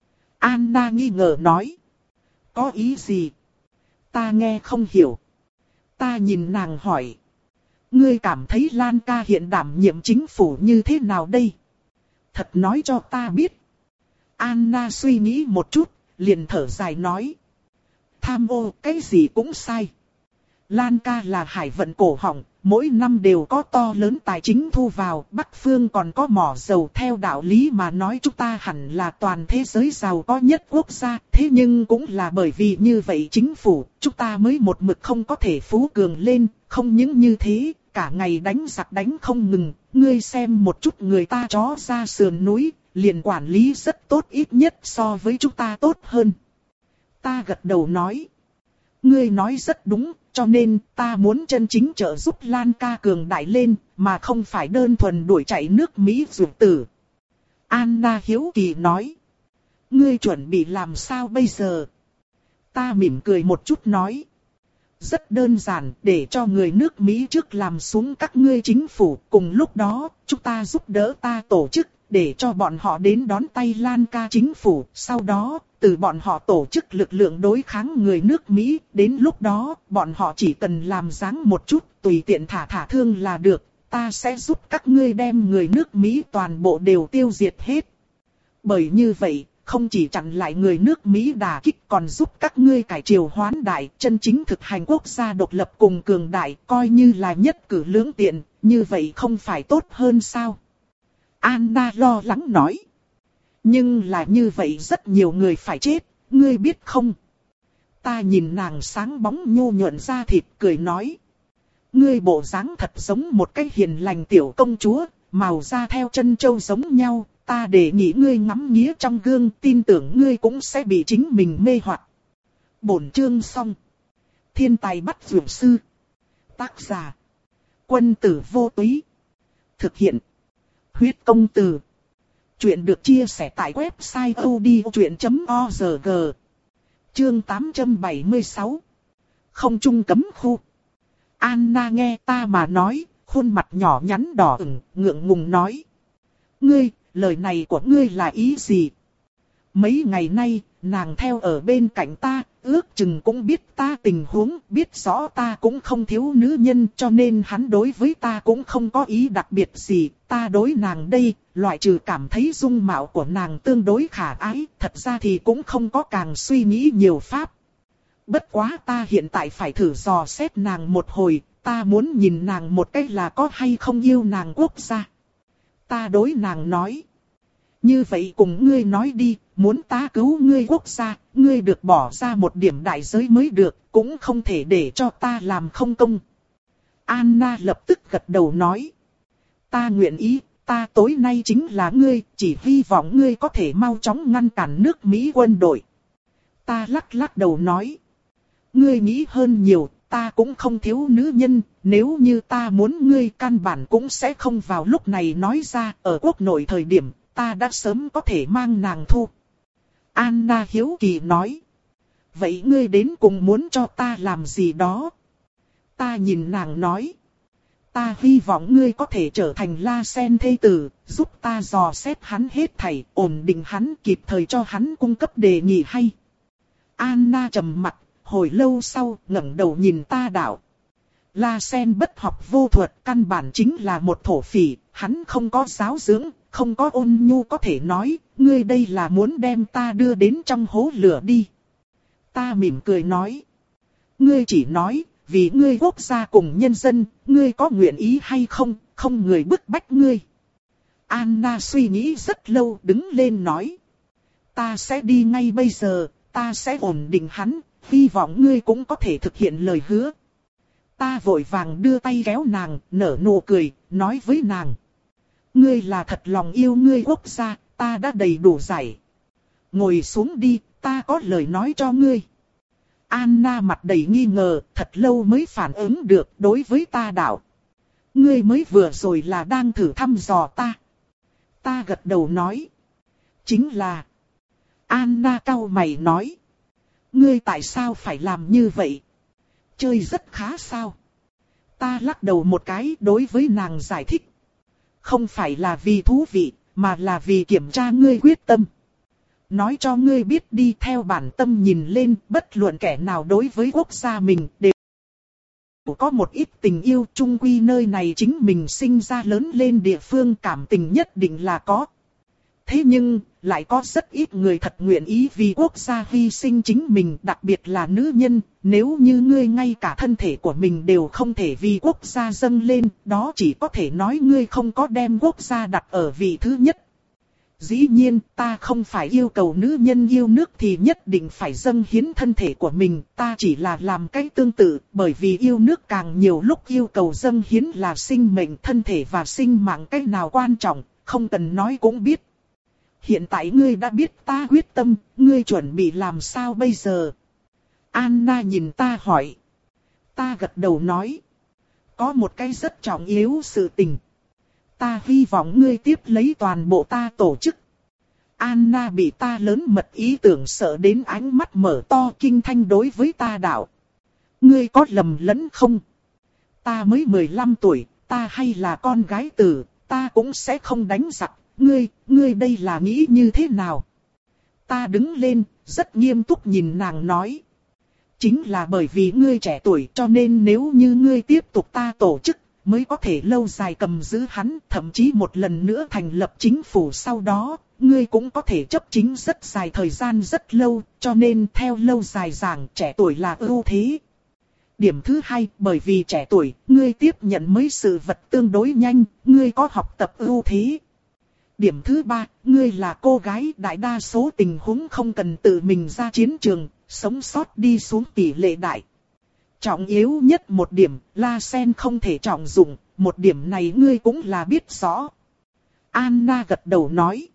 Anna nghi ngờ nói. Có ý gì? Ta nghe không hiểu. Ta nhìn nàng hỏi. Ngươi cảm thấy Lan Ca hiện đảm nhiệm chính phủ như thế nào đây? Thật nói cho ta biết. Anna suy nghĩ một chút, liền thở dài nói. Tham ô, cái gì cũng sai. Lan Ca là hải vận cổ họng, mỗi năm đều có to lớn tài chính thu vào, Bắc Phương còn có mỏ dầu. Theo đạo lý mà nói chúng ta hẳn là toàn thế giới giàu có nhất quốc gia, thế nhưng cũng là bởi vì như vậy chính phủ, chúng ta mới một mực không có thể phú cường lên, không những như thế, cả ngày đánh giặc đánh không ngừng, ngươi xem một chút người ta chó ra sườn núi, liền quản lý rất tốt, ít nhất so với chúng ta tốt hơn. Ta gật đầu nói. Ngươi nói rất đúng, cho nên ta muốn chân chính trợ giúp Lan Ca cường đại lên, mà không phải đơn thuần đuổi chạy nước Mỹ dược tử. Anna hiếu kỳ nói. Ngươi chuẩn bị làm sao bây giờ? Ta mỉm cười một chút nói. Rất đơn giản, để cho người nước Mỹ trước làm xuống các ngươi chính phủ, cùng lúc đó, chúng ta giúp đỡ ta tổ chức, để cho bọn họ đến đón tay Lan Ca chính phủ, sau đó, từ bọn họ tổ chức lực lượng đối kháng người nước Mỹ, đến lúc đó, bọn họ chỉ cần làm dáng một chút, tùy tiện thả thả thương là được, ta sẽ giúp các ngươi đem người nước Mỹ toàn bộ đều tiêu diệt hết. Bởi như vậy, không chỉ chặn lại người nước Mỹ đả kích còn giúp các ngươi cải triều hoán đại, chân chính thực hành quốc gia độc lập cùng cường đại, coi như là nhất cử lưỡng tiện, như vậy không phải tốt hơn sao? Anna lo lắng nói. Nhưng là như vậy rất nhiều người phải chết, ngươi biết không? Ta nhìn nàng sáng bóng nhô nhuận da thịt cười nói. Ngươi bộ dáng thật giống một cái hiền lành tiểu công chúa, màu da theo chân châu giống nhau, ta để nghĩ ngươi ngắm nghía trong gương, tin tưởng ngươi cũng sẽ bị chính mình mê hoặc. Bổn chương xong. Thiên tài bắt dược sư. Tác giả. Quân tử vô túy. Thực hiện. Huyết công từ. Chuyện được chia sẻ tại website odchuyện chấm org. Chương tám trăm bảy mươi sáu. Không trung cấm khu. Anna nghe ta mà nói, khuôn mặt nhỏ nhắn đỏ ửng, ngượng ngùng nói. Ngươi, lời này của ngươi là ý gì? Mấy ngày nay, nàng theo ở bên cạnh ta, ước chừng cũng biết ta tình huống, biết rõ ta cũng không thiếu nữ nhân, cho nên hắn đối với ta cũng không có ý đặc biệt gì. Ta đối nàng đây, loại trừ cảm thấy dung mạo của nàng tương đối khả ái, thật ra thì cũng không có càng suy nghĩ nhiều pháp. Bất quá ta hiện tại phải thử dò xét nàng một hồi, ta muốn nhìn nàng một cách là có hay không yêu nàng quốc gia. Ta đối nàng nói. Như vậy cùng ngươi nói đi, muốn ta cứu ngươi quốc gia, ngươi được bỏ ra một điểm đại giới mới được, cũng không thể để cho ta làm không công. Anna lập tức gật đầu nói. Ta nguyện ý, ta tối nay chính là ngươi, chỉ hy vọng ngươi có thể mau chóng ngăn cản nước Mỹ quân đội. Ta lắc lắc đầu nói. Ngươi nghĩ hơn nhiều, ta cũng không thiếu nữ nhân, nếu như ta muốn ngươi căn bản cũng sẽ không vào lúc này nói ra, ở quốc nội thời điểm, ta đã sớm có thể mang nàng thu. Anna hiếu kỳ nói. Vậy ngươi đến cùng muốn cho ta làm gì đó? Ta nhìn nàng nói. Ta hy vọng ngươi có thể trở thành La Sen thê tử, giúp ta dò xét hắn hết thảy, ổn định hắn, kịp thời cho hắn cung cấp đề nghị hay. Anna trầm mặt, hồi lâu sau ngẩng đầu nhìn ta đạo. La Sen bất học vô thuật, căn bản chính là một thổ phỉ, hắn không có giáo dưỡng, không có ôn nhu có thể nói, ngươi đây là muốn đem ta đưa đến trong hố lửa đi. Ta mỉm cười nói. Ngươi chỉ nói, vì ngươi quốc gia cùng nhân dân, ngươi có nguyện ý hay không, không người bức bách ngươi. Anna suy nghĩ rất lâu đứng lên nói. Ta sẽ đi ngay bây giờ, ta sẽ ổn định hắn, hy vọng ngươi cũng có thể thực hiện lời hứa. Ta vội vàng đưa tay kéo nàng, nở nụ cười, nói với nàng. Ngươi là thật lòng yêu ngươi quốc gia, ta đã đầy đủ giải. Ngồi xuống đi, ta có lời nói cho ngươi. Anna mặt đầy nghi ngờ, thật lâu mới phản ứng được đối với ta đạo. Ngươi mới vừa rồi là đang thử thăm dò ta. Ta gật đầu nói. Chính là. Anna cau mày nói. Ngươi tại sao phải làm như vậy? Chơi rất khá sao? Ta lắc đầu một cái đối với nàng giải thích. Không phải là vì thú vị, mà là vì kiểm tra ngươi quyết tâm. Nói cho ngươi biết đi, theo bản tâm nhìn lên, bất luận kẻ nào đối với quốc gia mình đều có một ít tình yêu, chung quy nơi này chính mình sinh ra lớn lên địa phương, cảm tình nhất định là có. Thế nhưng, lại có rất ít người thật nguyện ý vì quốc gia hy sinh chính mình, đặc biệt là nữ nhân. Nếu như ngươi ngay cả thân thể của mình đều không thể vì quốc gia dâng lên, đó chỉ có thể nói ngươi không có đem quốc gia đặt ở vị thứ nhất. Dĩ nhiên, ta không phải yêu cầu nữ nhân yêu nước thì nhất định phải dâng hiến thân thể của mình, ta chỉ là làm cái tương tự, bởi vì yêu nước càng nhiều lúc yêu cầu dâng hiến là sinh mệnh, thân thể và sinh mạng cái nào quan trọng, không cần nói cũng biết. Hiện tại ngươi đã biết ta quyết tâm, ngươi chuẩn bị làm sao bây giờ? Anna nhìn ta hỏi. Ta gật đầu nói. Có một cái rất trọng yếu sự tình. Ta hy vọng ngươi tiếp lấy toàn bộ ta tổ chức. Anna bị ta lớn mật ý tưởng sợ đến ánh mắt mở to kinh thanh đối với ta đạo. Ngươi có lầm lẫn không? Ta mới mười lăm tuổi, ta hay là con gái tử, ta cũng sẽ không đánh giặc. Ngươi, ngươi đây là nghĩ như thế nào? Ta đứng lên, rất nghiêm túc nhìn nàng nói. Chính là bởi vì ngươi trẻ tuổi cho nên nếu như ngươi tiếp tục ta tổ chức, mới có thể lâu dài cầm giữ hắn, thậm chí một lần nữa thành lập chính phủ sau đó, ngươi cũng có thể chấp chính rất dài thời gian rất lâu, cho nên theo lâu dài giảng trẻ tuổi là ưu thế. Điểm thứ hai, bởi vì trẻ tuổi, ngươi tiếp nhận mấy sự vật tương đối nhanh, ngươi có học tập ưu thế. Điểm thứ ba, ngươi là cô gái, đại đa số tình huống không cần tự mình ra chiến trường, sống sót đi xuống tỷ lệ đại. Trọng yếu nhất một điểm, La Sen không thể trọng dụng, một điểm này ngươi cũng là biết rõ. Anna gật đầu nói.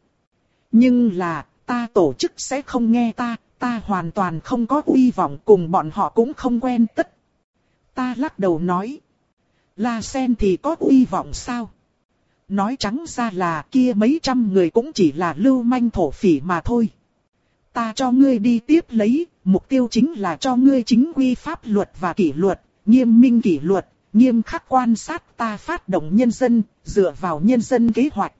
Nhưng là, ta tổ chức sẽ không nghe ta, ta hoàn toàn không có uy vọng, cùng bọn họ cũng không quen tất. Ta lắc đầu nói. La Sen thì có uy vọng sao? Nói trắng ra là kia mấy trăm người cũng chỉ là lưu manh thổ phỉ mà thôi. Ta cho ngươi đi tiếp lấy, mục tiêu chính là cho ngươi chính quy pháp luật và kỷ luật, nghiêm minh kỷ luật, nghiêm khắc quan sát, ta phát động nhân dân, dựa vào nhân dân kế hoạch.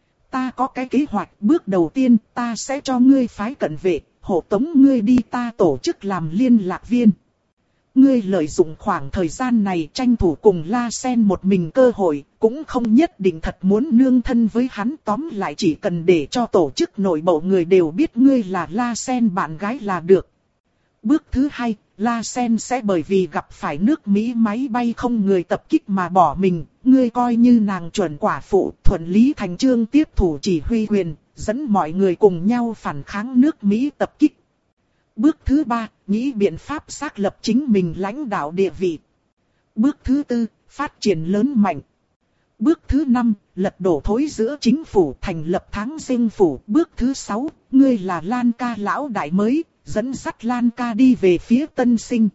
Ta có cái kế hoạch, bước đầu tiên ta sẽ cho ngươi phái cận vệ, hộ tống ngươi đi ta tổ chức làm liên lạc viên. Ngươi lợi dụng khoảng thời gian này tranh thủ cùng La Sen một mình cơ hội, cũng không nhất định thật muốn nương thân với hắn, tóm lại chỉ cần để cho tổ chức nội bộ người đều biết ngươi là La Sen bạn gái là được. Bước thứ hai, La Sen sẽ bởi vì gặp phải nước Mỹ máy bay không người tập kích mà bỏ mình, ngươi coi như nàng chuẩn quả phụ, thuận lý thành chương tiếp thủ chỉ huy quyền, dẫn mọi người cùng nhau phản kháng nước Mỹ tập kích. Bước thứ ba, nghĩ biện pháp xác lập chính mình lãnh đạo địa vị. Bước thứ tư, phát triển lớn mạnh. Bước thứ năm, lật đổ thối giữa chính phủ, thành lập tháng Giêng phủ. Bước thứ sáu, ngươi là Lan ca lão đại mới, dẫn dắt Lan ca đi về phía Tân Sinh.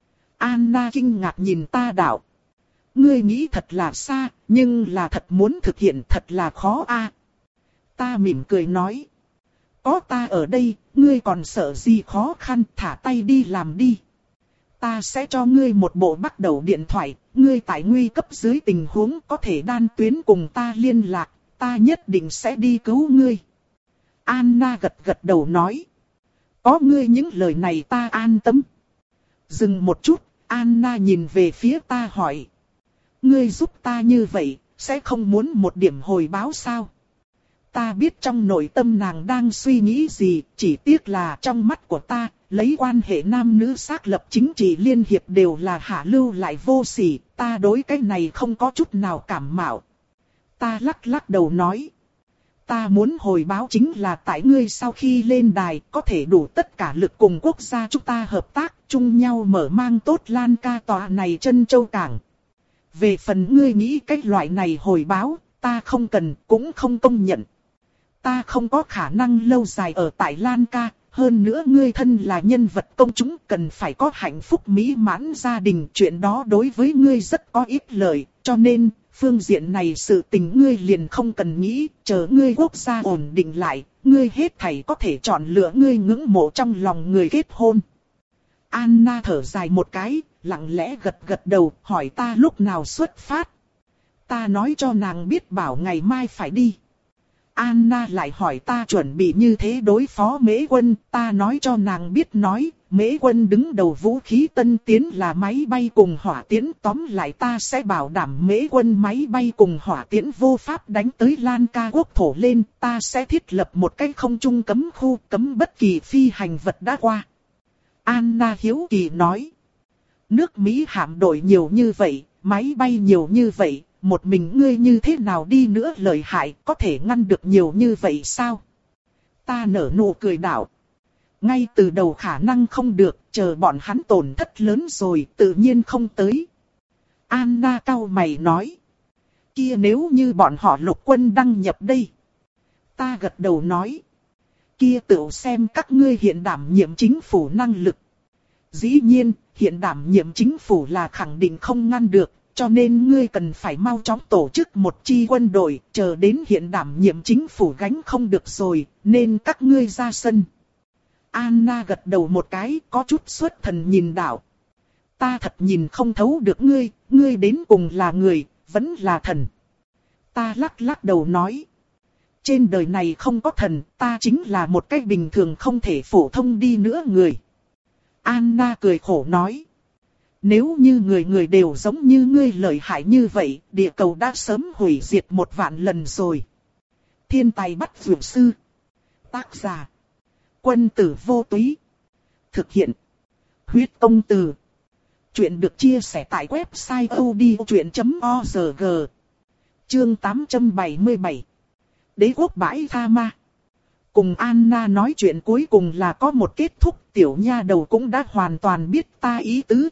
Anna kinh ngạc nhìn ta đạo. Ngươi nghĩ thật là xa, nhưng là thật muốn thực hiện thật là khó a. Ta mỉm cười nói. Có ta ở đây, ngươi còn sợ gì khó khăn, thả tay đi làm đi. Ta sẽ cho ngươi một bộ bắt đầu điện thoại, ngươi tại nguy cấp dưới tình huống có thể đan tuyến cùng ta liên lạc, ta nhất định sẽ đi cứu ngươi. Anna gật gật đầu nói. Có ngươi những lời này ta an tâm. Dừng một chút, Anna nhìn về phía ta hỏi. Ngươi giúp ta như vậy, sẽ không muốn một điểm hồi báo sao? Ta biết trong nội tâm nàng đang suy nghĩ gì, chỉ tiếc là trong mắt của ta, lấy quan hệ nam nữ xác lập chính trị liên hiệp đều là hạ lưu lại vô sỉ, ta đối cái này không có chút nào cảm mạo. Ta lắc lắc đầu nói, ta muốn hồi báo chính là tại ngươi sau khi lên đài có thể đủ tất cả lực cùng quốc gia chúng ta hợp tác, chung nhau mở mang tốt Lan Ca tòa này Trân Châu Cảng. Về phần ngươi nghĩ cái loại này hồi báo, ta không cần, cũng không công nhận. Ta không có khả năng lâu dài ở tại Lan Ca, hơn nữa ngươi thân là nhân vật công chúng cần phải có hạnh phúc mỹ mãn gia đình. Chuyện đó đối với ngươi rất có ích lợi, cho nên phương diện này sự tình ngươi liền không cần nghĩ, chờ ngươi quốc gia ổn định lại, ngươi hết thảy có thể chọn lựa ngươi ngưỡng mộ trong lòng người kết hôn. Anna thở dài một cái, lặng lẽ gật gật đầu, hỏi ta lúc nào xuất phát. Ta nói cho nàng biết bảo ngày mai phải đi. Anna lại hỏi ta chuẩn bị như thế đối phó Mễ Quân, ta nói cho nàng biết nói, Mễ Quân đứng đầu vũ khí tân tiến là máy bay cùng hỏa tiễn, tóm lại ta sẽ bảo đảm Mễ Quân máy bay cùng hỏa tiễn vô pháp đánh tới Lan Ca quốc thổ lên, ta sẽ thiết lập một cái không trung cấm khu, cấm bất kỳ phi hành vật đã qua. Anna hiếu kỳ nói, nước Mỹ hạm đội nhiều như vậy, máy bay nhiều như vậy, một mình ngươi như thế nào đi nữa lợi hại, có thể ngăn được nhiều như vậy sao? Ta nở nụ cười đảo. Ngay từ đầu khả năng không được, chờ bọn hắn tổn thất lớn rồi, tự nhiên không tới. Anna cau mày nói. Kia nếu như bọn họ lục quân đăng nhập đây? Ta gật đầu nói. Kia tự xem các ngươi hiện đảm nhiệm chính phủ năng lực. Dĩ nhiên, hiện đảm nhiệm chính phủ là khẳng định không ngăn được. Cho nên ngươi cần phải mau chóng tổ chức một chi quân đội, chờ đến hiện đảm nhiệm chính phủ gánh không được rồi, nên các ngươi ra sân. Anna gật đầu một cái, có chút xuất thần nhìn đảo. Ta thật nhìn không thấu được ngươi, ngươi đến cùng là người, vẫn là thần. Ta lắc lắc đầu nói. Trên đời này không có thần, ta chính là một cái bình thường không thể phổ thông đi nữa người. Anna cười khổ nói. Nếu như người người đều giống như ngươi lợi hại như vậy, địa cầu đã sớm hủy diệt một vạn lần rồi. Thiên tài bắt vượt sư. Tác giả. Quân tử vô túy. Thực hiện. Huyết công từ. Chuyện được chia sẻ tại website odchuyện chấm org. Chương tám trăm bảy mươi bảy. Đế quốc bãi tha ma. Cùng Anna nói chuyện cuối cùng là có một kết thúc, tiểu nha đầu cũng đã hoàn toàn biết ta ý tứ.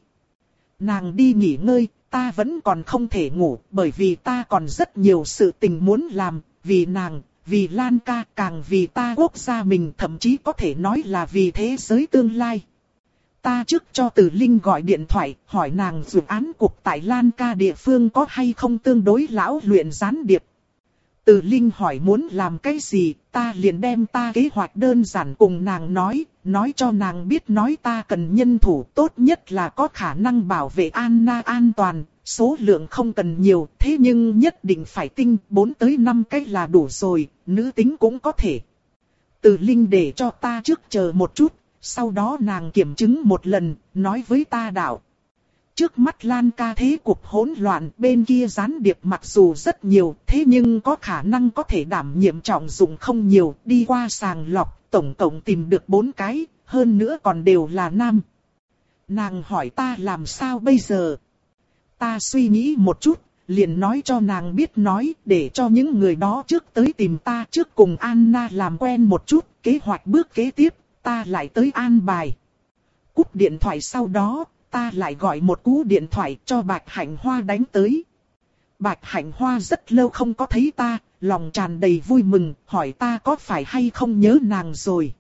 Nàng đi nghỉ ngơi, ta vẫn còn không thể ngủ, bởi vì ta còn rất nhiều sự tình muốn làm, vì nàng, vì Lan Ca, càng vì ta quốc gia mình, thậm chí có thể nói là vì thế giới tương lai. Ta trước cho Từ Linh gọi điện thoại, hỏi nàng dự án cuộc tại Lan Ca địa phương có hay không tương đối lão luyện gián điệp. Từ Linh hỏi muốn làm cái gì, ta liền đem ta kế hoạch đơn giản cùng nàng nói, nói cho nàng biết nói ta cần nhân thủ tốt nhất là có khả năng bảo vệ Anna an toàn, số lượng không cần nhiều, thế nhưng nhất định phải tinh, bốn tới năm cách là đủ rồi, nữ tính cũng có thể. Từ Linh để cho ta trước chờ một chút, sau đó nàng kiểm chứng một lần, nói với ta đạo. Trước mắt Lan Ca thế cục hỗn loạn, bên kia gián điệp mặc dù rất nhiều, thế nhưng có khả năng có thể đảm nhiệm trọng dụng không nhiều, đi qua sàng lọc, tổng cộng tìm được bốn cái, hơn nữa còn đều là nam. Nàng hỏi ta làm sao bây giờ? Ta suy nghĩ một chút, liền nói cho nàng biết nói, để cho những người đó trước tới tìm ta, trước cùng Anna làm quen một chút, kế hoạch bước kế tiếp, ta lại tới an bài. Cúp điện thoại sau đó, ta lại gọi một cú điện thoại cho Bạch Hạnh Hoa đánh tới. Bạch Hạnh Hoa rất lâu không có thấy ta, lòng tràn đầy vui mừng, hỏi ta có phải hay không nhớ nàng rồi.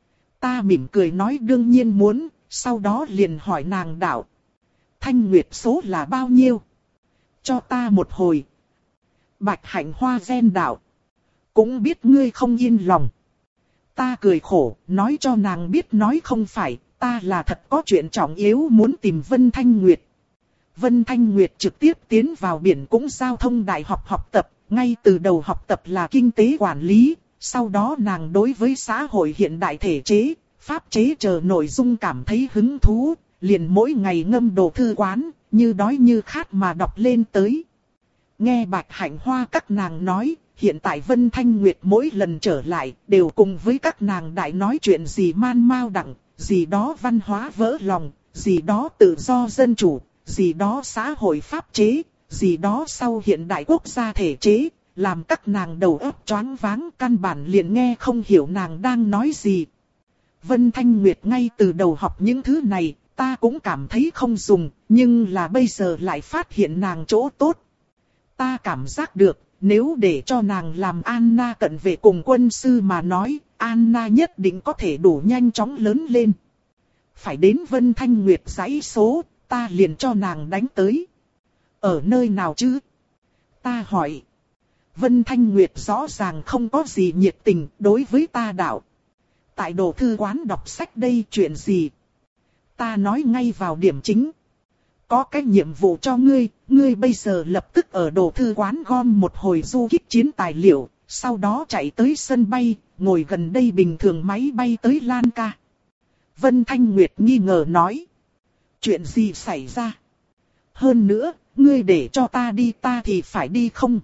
Ta mỉm cười nói đương nhiên muốn, sau đó liền hỏi nàng đạo. Thanh Nguyệt số là bao nhiêu? Cho ta một hồi. Bạch Hạnh Hoa gen đạo. Cũng biết ngươi không yên lòng. Ta cười khổ, nói cho nàng biết nói không phải, ta là thật có chuyện trọng yếu muốn tìm Vân Thanh Nguyệt. Vân Thanh Nguyệt trực tiếp tiến vào biển cũng giao thông đại học học tập, ngay từ đầu học tập là kinh tế quản lý, sau đó nàng đối với xã hội hiện đại thể chế, pháp chế chờ nội dung cảm thấy hứng thú, liền mỗi ngày ngâm đồ thư quán, như đói như khát mà đọc lên tới. Nghe Bạch Hạnh Hoa các nàng nói, hiện tại Vân Thanh Nguyệt mỗi lần trở lại, đều cùng với các nàng đại nói chuyện gì man mao đẳng, gì đó văn hóa vỡ lòng, gì đó tự do dân chủ, gì đó xã hội pháp chế, gì đó sau hiện đại quốc gia thể chế, làm các nàng đầu óc choáng váng, căn bản liền nghe không hiểu nàng đang nói gì. Vân Thanh Nguyệt ngay từ đầu học những thứ này, ta cũng cảm thấy không dùng, nhưng là bây giờ lại phát hiện nàng chỗ tốt. Ta cảm giác được, nếu để cho nàng làm Anna cận vệ cùng quân sư mà nói, Anna nhất định có thể đủ nhanh chóng lớn lên. Phải đến Vân Thanh Nguyệt dãy số, ta liền cho nàng đánh tới. Ở nơi nào chứ? Ta hỏi. Vân Thanh Nguyệt rõ ràng không có gì nhiệt tình đối với ta đạo. Tại đồ thư quán đọc sách đây, chuyện gì? Ta nói ngay vào điểm chính. Có cái nhiệm vụ cho ngươi, ngươi bây giờ lập tức ở đồ thư quán gom một hồi du kích chiến tài liệu, sau đó chạy tới sân bay, ngồi gần đây bình thường máy bay tới Lan Ca. Vân Thanh Nguyệt nghi ngờ nói. Chuyện gì xảy ra? Hơn nữa, ngươi để cho ta đi ta thì phải đi không?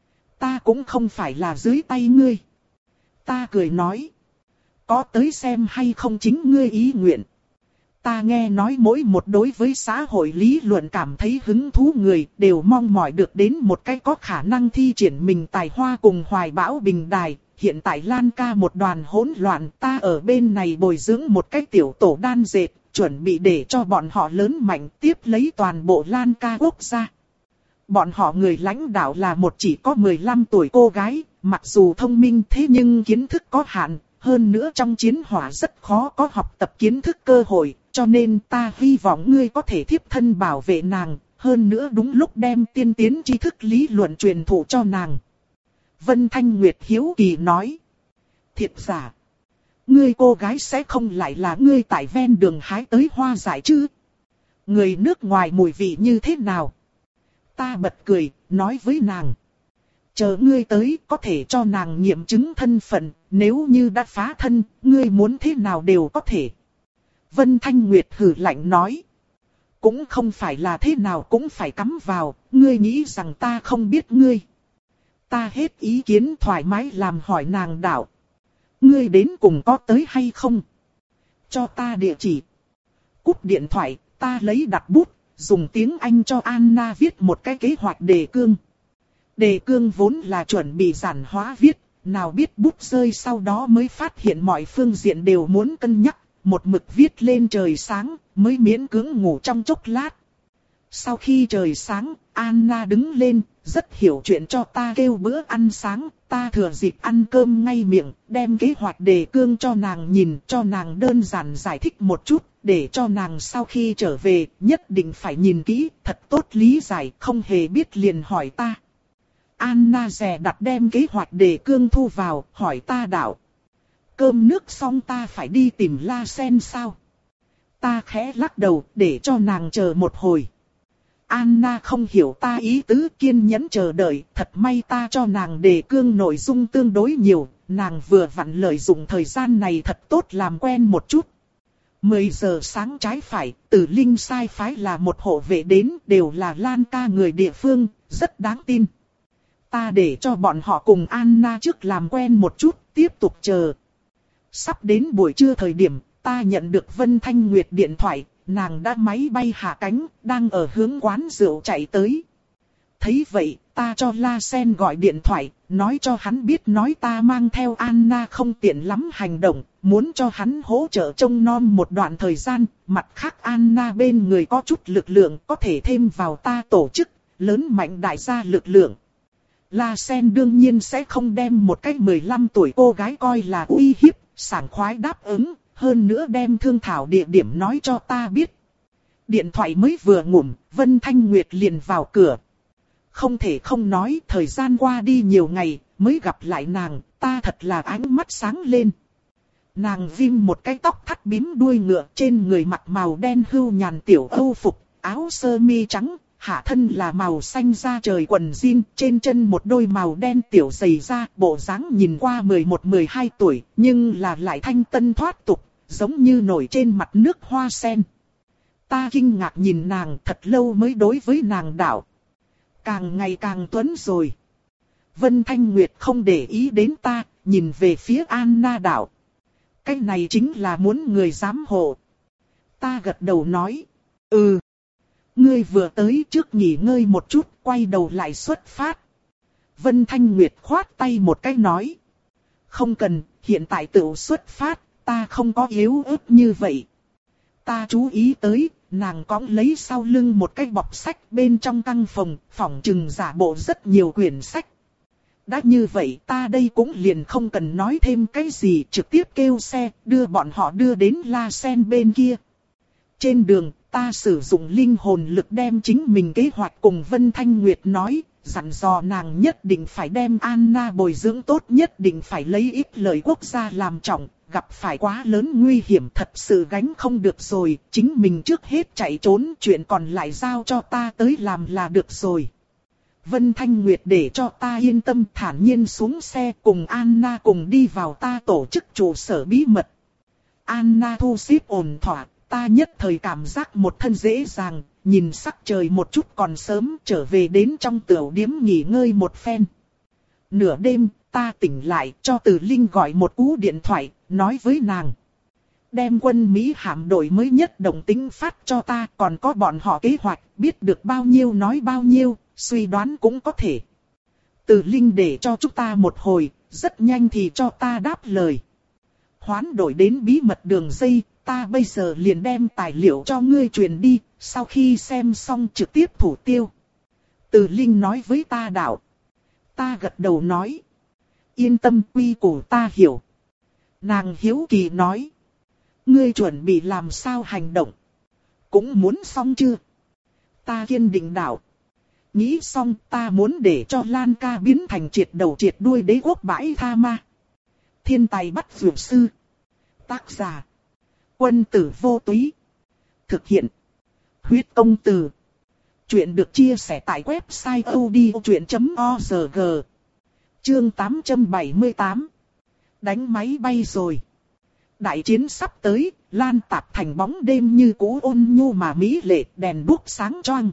Ta cũng không phải là dưới tay ngươi. Ta cười nói. Có tới xem hay không chính ngươi ý nguyện. Ta nghe nói mỗi một đối với xã hội lý luận cảm thấy hứng thú người đều mong mỏi được đến một cái có khả năng thi triển mình tài hoa cùng hoài bão bình đài. Hiện tại Lan Ca một đoàn hỗn loạn, ta ở bên này bồi dưỡng một cái tiểu tổ đan dệt, chuẩn bị để cho bọn họ lớn mạnh tiếp lấy toàn bộ Lan Ca quốc gia. Bọn họ người lãnh đạo là một chỉ có mười lăm tuổi cô gái, mặc dù thông minh thế nhưng kiến thức có hạn, hơn nữa trong chiến hỏa rất khó có học tập kiến thức cơ hội, cho nên ta hy vọng ngươi có thể thiếp thân bảo vệ nàng, hơn nữa đúng lúc đem tiên tiến tri thức lý luận truyền thụ cho nàng. Vân Thanh Nguyệt hiếu kỳ nói. Thiệt giả. Ngươi cô gái sẽ không lại là ngươi tại ven đường hái tới hoa dại chứ? Người nước ngoài mùi vị như thế nào? Ta bật cười, nói với nàng. Chờ ngươi tới có thể cho nàng nghiệm chứng thân phận, nếu như đã phá thân, ngươi muốn thế nào đều có thể. Vân Thanh Nguyệt hừ lạnh nói. Cũng không phải là thế nào cũng phải cắm vào, ngươi nghĩ rằng ta không biết ngươi. Ta hết ý kiến thoải mái làm hỏi nàng đạo. Ngươi đến cùng có tới hay không? Cho ta địa chỉ. Cúp điện thoại, ta lấy đặt bút, dùng tiếng Anh cho Anna viết một cái kế hoạch đề cương. Đề cương vốn là chuẩn bị giản hóa viết, nào biết bút rơi sau đó mới phát hiện mọi phương diện đều muốn cân nhắc, một mực viết lên trời sáng, mới miễn cưỡng ngủ trong chốc lát. Sau khi trời sáng, Anna đứng lên, rất hiểu chuyện cho ta kêu bữa ăn sáng, ta thừa dịp ăn cơm ngay miệng, đem kế hoạch đề cương cho nàng nhìn, cho nàng đơn giản giải thích một chút, để cho nàng sau khi trở về, nhất định phải nhìn kỹ, thật tốt lý giải, không hề biết liền hỏi ta. Anna dè đặt đem kế hoạch đề cương thu vào, hỏi ta đạo. Cơm nước xong ta phải đi tìm La Sen sao? Ta khẽ lắc đầu, để cho nàng chờ một hồi. Anna không hiểu ta ý tứ, kiên nhẫn chờ đợi, thật may ta cho nàng đề cương nội dung tương đối nhiều, nàng vừa vặn lợi dụng thời gian này thật tốt làm quen một chút. mười giờ sáng trái phải, Tử Linh sai phái là một hộ vệ đến, đều là Lan Ca người địa phương, rất đáng tin. Ta để cho bọn họ cùng Anna trước làm quen một chút, tiếp tục chờ. Sắp đến buổi trưa thời điểm, ta nhận được Vân Thanh Nguyệt điện thoại. Nàng đã máy bay hạ cánh, đang ở hướng quán rượu chạy tới. Thấy vậy, ta cho La Sen gọi điện thoại, nói cho hắn biết nói ta mang theo Anna không tiện lắm hành động, muốn cho hắn hỗ trợ trông nom một đoạn thời gian, mặt khác Anna bên người có chút lực lượng có thể thêm vào ta tổ chức, lớn mạnh đại gia lực lượng. La Sen đương nhiên sẽ không đem một cái mười lăm tuổi cô gái coi là uy hiếp, sảng khoái đáp ứng. Hơn nữa đem thương thảo địa điểm nói cho ta biết. Điện thoại mới vừa ngủm, Vân Thanh Nguyệt liền vào cửa. Không thể không nói, thời gian qua đi nhiều ngày, mới gặp lại nàng, ta thật là ánh mắt sáng lên. Nàng ghim một cái tóc thắt bím đuôi ngựa, trên người mặc màu đen hưu nhàn tiểu âu phục, áo sơ mi trắng, hạ thân là màu xanh da trời quần jean, trên chân một đôi màu đen tiểu giày da, bộ dáng nhìn qua mười một mười hai tuổi, nhưng là lại thanh tân thoát tục. Giống như nổi trên mặt nước hoa sen. Ta kinh ngạc nhìn nàng thật lâu mới đối với nàng đạo. Càng ngày càng tuấn rồi. Vân Thanh Nguyệt không để ý đến ta, nhìn về phía Anna đạo. Cái này chính là muốn người giám hộ. Ta gật đầu nói. Ừ. Ngươi vừa tới trước nghỉ ngơi một chút, quay đầu lại xuất phát. Vân Thanh Nguyệt khoát tay một cái nói. Không cần, hiện tại tự xuất phát, ta không có yếu ớt như vậy. Ta chú ý tới, nàng cõng lấy sau lưng một cái bọc sách bên trong căn phòng, phòng trừng giả bộ rất nhiều quyển sách. Đã như vậy ta đây cũng liền không cần nói thêm cái gì, trực tiếp kêu xe, đưa bọn họ đưa đến La Sen bên kia. Trên đường, ta sử dụng linh hồn lực đem chính mình kế hoạch cùng Vân Thanh Nguyệt nói, dặn dò nàng nhất định phải đem Anna bồi dưỡng tốt, nhất định phải lấy ít lợi quốc gia làm trọng, gặp phải quá lớn nguy hiểm thật sự gánh không được rồi, chính mình trước hết chạy trốn, chuyện còn lại giao cho ta tới làm là được rồi. Vân Thanh Nguyệt để cho ta yên tâm, thản nhiên xuống xe cùng Anna cùng đi vào ta tổ chức trụ sở bí mật. Anna thu xếp ổn thỏa, ta nhất thời cảm giác một thân dễ dàng, nhìn sắc trời một chút còn sớm, trở về đến trong tiểu điếm nghỉ ngơi một phen. Nửa đêm, ta tỉnh lại, cho Từ Linh gọi một cú điện thoại, nói với nàng. Đem quân Mỹ hạm đội mới nhất động tính phát cho ta, còn có bọn họ kế hoạch, biết được bao nhiêu nói bao nhiêu, suy đoán cũng có thể. Từ Linh để cho chúng ta một hồi, rất nhanh thì cho ta đáp lời. Hoán đổi đến bí mật đường dây, ta bây giờ liền đem tài liệu cho ngươi truyền đi, sau khi xem xong trực tiếp thủ tiêu. Từ Linh nói với ta đạo. Ta gật đầu nói. Yên tâm, quy củ ta hiểu. Nàng hiếu kỳ nói. Ngươi chuẩn bị làm sao hành động? Cũng muốn xong chưa? Ta kiên định đạo. Nghĩ xong, ta muốn để cho Lan ca biến thành triệt đầu triệt đuôi đế quốc bãi tha ma. Thiên tài bắt dược sư. Tác giả. Quân tử vô túy. Thực hiện. Huyết công từ. Chuyện được chia sẻ tại website odchuyện chấm org. Chương tám trăm bảy mươi tám. Đánh máy bay rồi. Đại chiến sắp tới, Lan Tạp thành bóng đêm như cũ ôn nhu mà mỹ lệ, đèn đuốc sáng choang.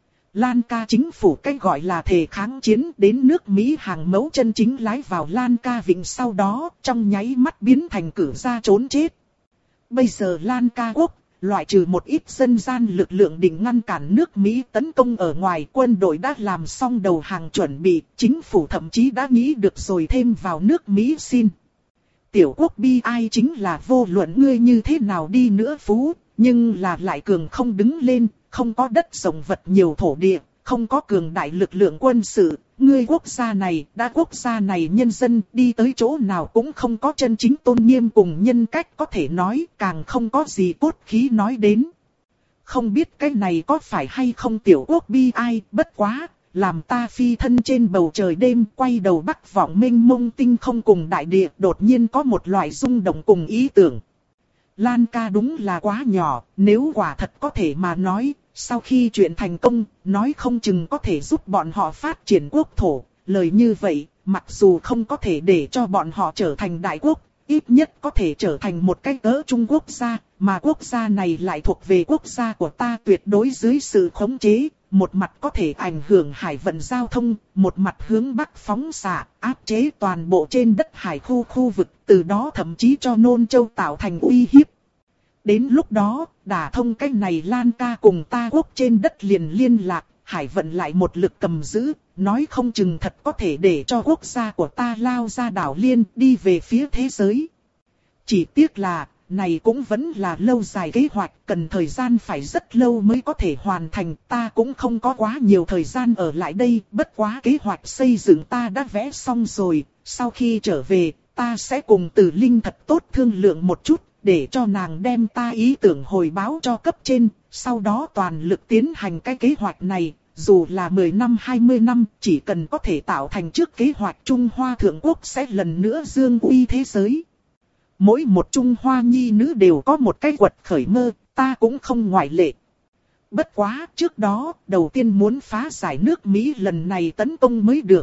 Lan ca chính phủ cách gọi là thể kháng chiến, đến nước Mỹ hàng mẫu chân chính lái vào Lan ca vịnh, sau đó trong nháy mắt biến thành cử ra trốn chết. Bây giờ Lan ca quốc, loại trừ một ít dân gian lực lượng định ngăn cản nước Mỹ tấn công ở ngoài, quân đội đã làm xong đầu hàng chuẩn bị, chính phủ thậm chí đã nghĩ được rồi thêm vào nước Mỹ xin. Tiểu quốc bi ai chính là vô luận ngươi như thế nào đi nữa phú, nhưng là lại cường không đứng lên, không có đất rộng vật nhiều thổ địa, không có cường đại lực lượng quân sự, ngươi quốc gia này, đã quốc gia này nhân dân đi tới chỗ nào cũng không có chân chính tôn nghiêm cùng nhân cách có thể nói, càng không có gì cốt khí nói đến. Không biết cái này có phải hay không tiểu quốc bi ai, bất quá, làm ta phi thân trên bầu trời đêm, quay đầu bắc vọng mênh mông tinh không cùng đại địa, đột nhiên có một loại rung động cùng ý tưởng. Lan ca đúng là quá nhỏ, nếu quả thật có thể mà nói, sau khi chuyện thành công, nói không chừng có thể giúp bọn họ phát triển quốc thổ. Lời như vậy, mặc dù không có thể để cho bọn họ trở thành đại quốc, ít nhất có thể trở thành một cái cỡ Trung Quốc gia, mà quốc gia này lại thuộc về quốc gia của ta tuyệt đối dưới sự khống chế. Một mặt có thể ảnh hưởng hải vận giao thông, một mặt hướng bắc phóng xạ, áp chế toàn bộ trên đất hải khu khu vực, từ đó thậm chí cho Nôn Châu tạo thành uy hiếp. Đến lúc đó, đả thông cái này Lan ca cùng ta quốc trên đất liền liên lạc, hải vận lại một lực cầm giữ, nói không chừng thật có thể để cho quốc gia của ta lao ra đảo Liên đi về phía thế giới. Chỉ tiếc là, này cũng vẫn là lâu dài kế hoạch, cần thời gian phải rất lâu mới có thể hoàn thành, ta cũng không có quá nhiều thời gian ở lại đây, bất quá kế hoạch xây dựng ta đã vẽ xong rồi, sau khi trở về, ta sẽ cùng Từ Linh thật tốt thương lượng một chút, để cho nàng đem ta ý tưởng hồi báo cho cấp trên, sau đó toàn lực tiến hành cái kế hoạch này, dù là mười năm hai mươi năm, chỉ cần có thể tạo thành trước kế hoạch Trung Hoa Thượng Quốc sẽ lần nữa dương uy thế giới. Mỗi một Trung Hoa nhi nữ đều có một cái quật khởi mơ, ta cũng không ngoại lệ. Bất quá, trước đó, đầu tiên muốn phá giải nước Mỹ lần này tấn công mới được.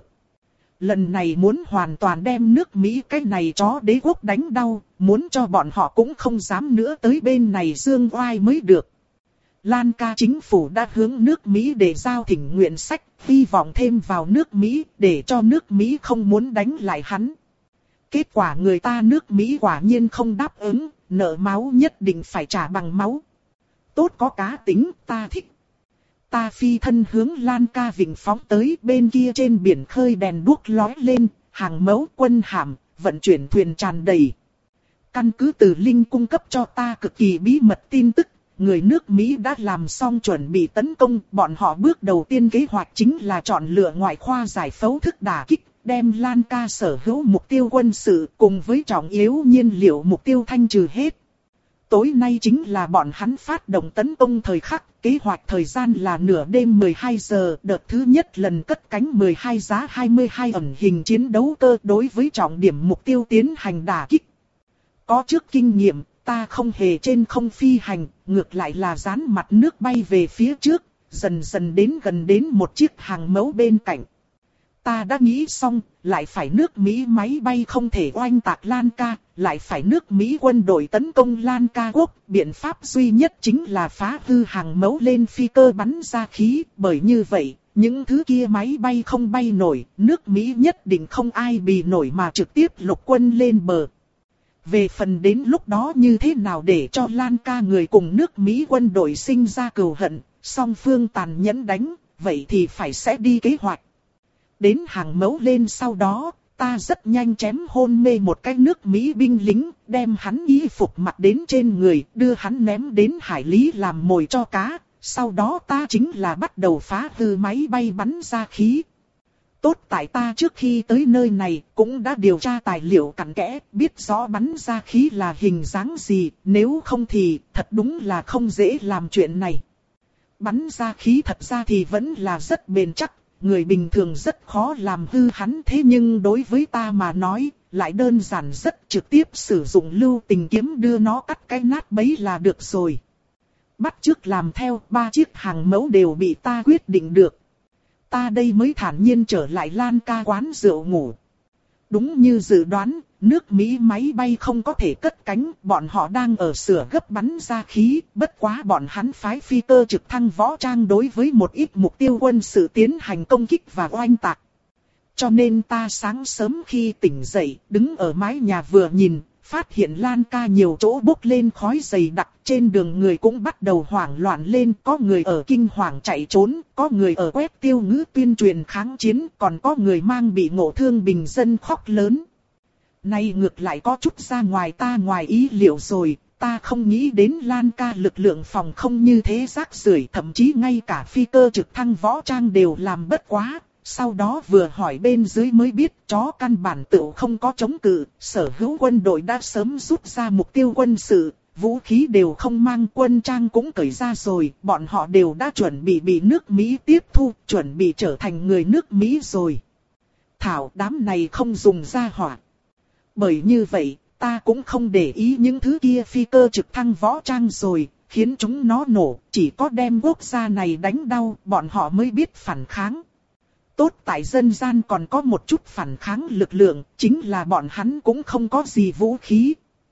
Lần này muốn hoàn toàn đem nước Mỹ cái này chó đế quốc đánh đau, muốn cho bọn họ cũng không dám nữa tới bên này dương oai mới được. Lan ca chính phủ đã hướng nước Mỹ để giao thỉnh nguyện sách, hy vọng thêm vào nước Mỹ để cho nước Mỹ không muốn đánh lại hắn. Kết quả người ta nước Mỹ quả nhiên không đáp ứng, nợ máu nhất định phải trả bằng máu. Tốt có cá tính, ta thích. Ta phi thân hướng Lan Ca Vịnh phóng tới, bên kia trên biển khơi đèn đuốc lóe lên, hàng mẫu quân hạm, vận chuyển thuyền tràn đầy. Căn cứ từ Linh cung cấp cho ta cực kỳ bí mật tin tức, người nước Mỹ đã làm xong chuẩn bị tấn công, bọn họ bước đầu tiên kế hoạch chính là chọn lựa ngoại khoa giải phẫu thức đả kích, đem Lan Ca sở hữu mục tiêu quân sự cùng với trọng yếu nhiên liệu mục tiêu thanh trừ hết. Tối nay chính là bọn hắn phát động tấn công thời khắc, kế hoạch thời gian là nửa đêm mười hai giờ, đợt thứ nhất lần cất cánh mười hai giá hai mươi hai ẩn hình chiến đấu cơ đối với trọng điểm mục tiêu tiến hành đả kích. Có trước kinh nghiệm, ta không hề trên không phi hành, ngược lại là dán mặt nước bay về phía trước, dần dần đến gần đến một chiếc hàng mẫu bên cạnh. Ta đã nghĩ xong, lại phải nước Mỹ máy bay không thể oanh tạc Lan Ca, lại phải nước Mỹ quân đội tấn công Lan Ca quốc. Biện pháp duy nhất chính là phá hư hàng mẫu lên phi cơ bắn ra khí, bởi như vậy, những thứ kia máy bay không bay nổi, nước Mỹ nhất định không ai bì nổi mà trực tiếp lục quân lên bờ. Về phần đến lúc đó như thế nào để cho Lan Ca người cùng nước Mỹ quân đội sinh ra cừu hận, song phương tàn nhẫn đánh, vậy thì phải sẽ đi kế hoạch. Đến hàng mẫu lên sau đó, ta rất nhanh chém hôn mê một cái nước Mỹ binh lính, đem hắn y phục mặc đến trên người, đưa hắn ném đến hải lý làm mồi cho cá, sau đó ta chính là bắt đầu phá hư máy bay bắn ra khí. Tốt tại ta trước khi tới nơi này cũng đã điều tra tài liệu cặn kẽ, biết rõ bắn ra khí là hình dáng gì, nếu không thì thật đúng là không dễ làm chuyện này. Bắn ra khí thật ra thì vẫn là rất bền chắc, người bình thường rất khó làm hư hắn, thế nhưng đối với ta mà nói, lại đơn giản rất trực tiếp sử dụng lưu tình kiếm đưa nó cắt cái nát bấy là được rồi. Bắt chước làm theo, ba chiếc hàng mẫu đều bị ta quyết định được. Ta đây mới thản nhiên trở lại Lan Ca quán rượu ngủ. Đúng như dự đoán, nước Mỹ máy bay không có thể cất cánh, bọn họ đang ở sửa gấp bắn ra khí, bất quá bọn hắn phái phi cơ trực thăng võ trang đối với một ít mục tiêu quân sự tiến hành công kích và oanh tạc. Cho nên ta sáng sớm khi tỉnh dậy, đứng ở mái nhà vừa nhìn, phát hiện Lan Ca nhiều chỗ bốc lên khói dày đặc, trên đường người cũng bắt đầu hoảng loạn lên, có người ở kinh hoàng chạy trốn, có người ở quét tiêu ngữ tuyên truyền kháng chiến, còn có người mang bị ngộ thương bình dân khóc lớn. Nay ngược lại có chút ra ngoài ta ngoài ý liệu rồi, ta không nghĩ đến Lan Ca lực lượng phòng không như thế rác rưởi, thậm chí ngay cả phi cơ trực thăng võ trang đều làm bất quá. Sau đó vừa hỏi bên dưới mới biết chó căn bản tự không có chống cự, sở hữu quân đội đã sớm rút ra mục tiêu quân sự, vũ khí đều không mang, quân trang cũng cởi ra rồi, bọn họ đều đã chuẩn bị bị nước Mỹ tiếp thu, chuẩn bị trở thành người nước Mỹ rồi. Thảo đám này không dùng ra hỏa. Bởi như vậy, ta cũng không để ý những thứ kia phi cơ trực thăng võ trang rồi, khiến chúng nó nổ, chỉ có đem quốc gia này đánh đau, bọn họ mới biết phản kháng. Tốt tại dân gian còn có một chút phản kháng lực lượng, chính là bọn hắn cũng không có gì vũ khí.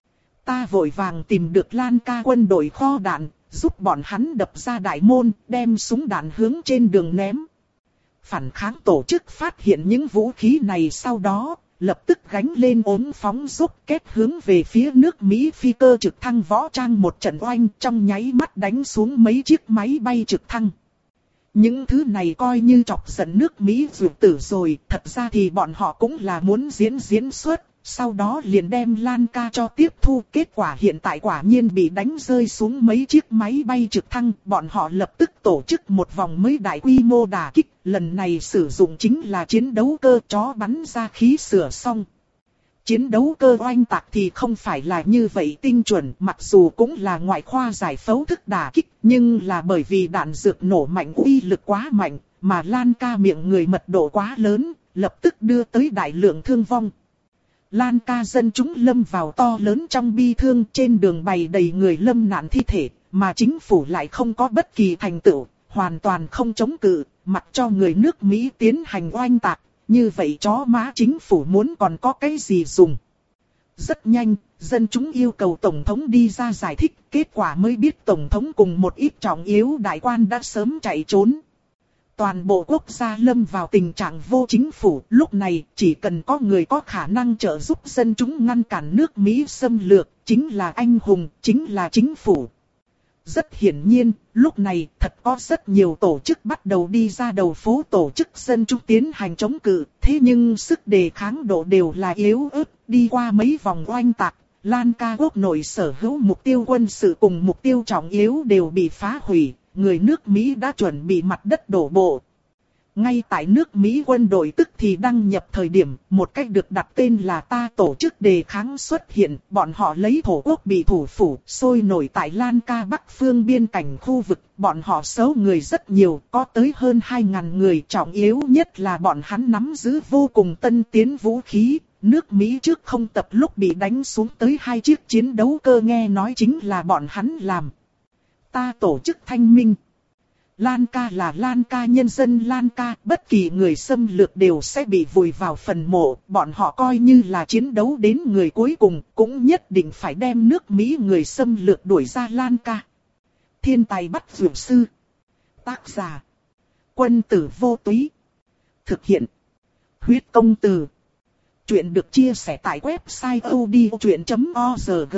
Ta vội vàng tìm được Lan Ca quân đội kho đạn, giúp bọn hắn đập ra đại môn, đem súng đạn hướng trên đường ném. Phản kháng tổ chức phát hiện những vũ khí này sau đó, lập tức gánh lên ốm phóng rúc kết hướng về phía nước Mỹ phi cơ trực thăng võ trang một trận oanh, trong nháy mắt đánh xuống mấy chiếc máy bay trực thăng. Những thứ này coi như chọc giận nước Mỹ vượt tử rồi, thật ra thì bọn họ cũng là muốn diễn diễn xuất, sau đó liền đem Lan Ca cho tiếp thu. Kết quả hiện tại quả nhiên bị đánh rơi xuống mấy chiếc máy bay trực thăng, bọn họ lập tức tổ chức một vòng mới đại quy mô đả kích, lần này sử dụng chính là chiến đấu cơ chó bắn ra khí sửa xong. Chiến đấu cơ oanh tạc thì không phải là như vậy tinh chuẩn, mặc dù cũng là ngoại khoa giải phẫu thức đả kích, nhưng là bởi vì đạn dược nổ mạnh uy lực quá mạnh, mà Lan Ca miệng người mật độ quá lớn, lập tức đưa tới đại lượng thương vong. Lan Ca dân chúng lâm vào to lớn trong bi thương, trên đường bày đầy người lâm nạn thi thể, mà chính phủ lại không có bất kỳ thành tựu, hoàn toàn không chống cự, mặc cho người nước Mỹ tiến hành oanh tạc. Như vậy chó má chính phủ muốn còn có cái gì dùng. Rất nhanh, dân chúng yêu cầu Tổng thống đi ra giải thích, kết quả mới biết Tổng thống cùng một ít trọng yếu đại quan đã sớm chạy trốn. Toàn bộ quốc gia lâm vào tình trạng vô chính phủ, lúc này chỉ cần có người có khả năng trợ giúp dân chúng ngăn cản nước Mỹ xâm lược, chính là anh hùng, chính là chính phủ. Rất hiển nhiên, lúc này thật có rất nhiều tổ chức bắt đầu đi ra đầu phố tổ chức dân chúng tiến hành chống cự, thế nhưng sức đề kháng độ đều là yếu ớt, đi qua mấy vòng oanh tạc, Lanka quốc nội sở hữu mục tiêu quân sự cùng mục tiêu trọng yếu đều bị phá hủy, người nước Mỹ đã chuẩn bị mặt đất đổ bộ. Ngay tại nước Mỹ quân đội tức thì đăng nhập thời điểm, một cách được đặt tên là Ta tổ chức đề kháng xuất hiện, bọn họ lấy thổ quốc bị thủ phủ, sôi nổi tại Lanka Bắc phương biên cảnh khu vực, bọn họ số người rất nhiều, có tới hơn hai ngàn người, trọng yếu nhất là bọn hắn nắm giữ vô cùng tân tiến vũ khí. Nước Mỹ trước không tập lúc bị đánh xuống tới hai chiếc chiến đấu cơ nghe nói chính là bọn hắn làm. Ta tổ chức thanh minh. Lanka là Lanka nhân dân Lanka, bất kỳ người xâm lược đều sẽ bị vùi vào phần mộ, bọn họ coi như là chiến đấu đến người cuối cùng, cũng nhất định phải đem nước Mỹ người xâm lược đuổi ra Lanka. Thiên tài bắt vượt sư. Tác giả. Quân tử vô túy. Thực hiện. Huyết công từ. Chuyện được chia sẻ tại website odchuyện chấm org.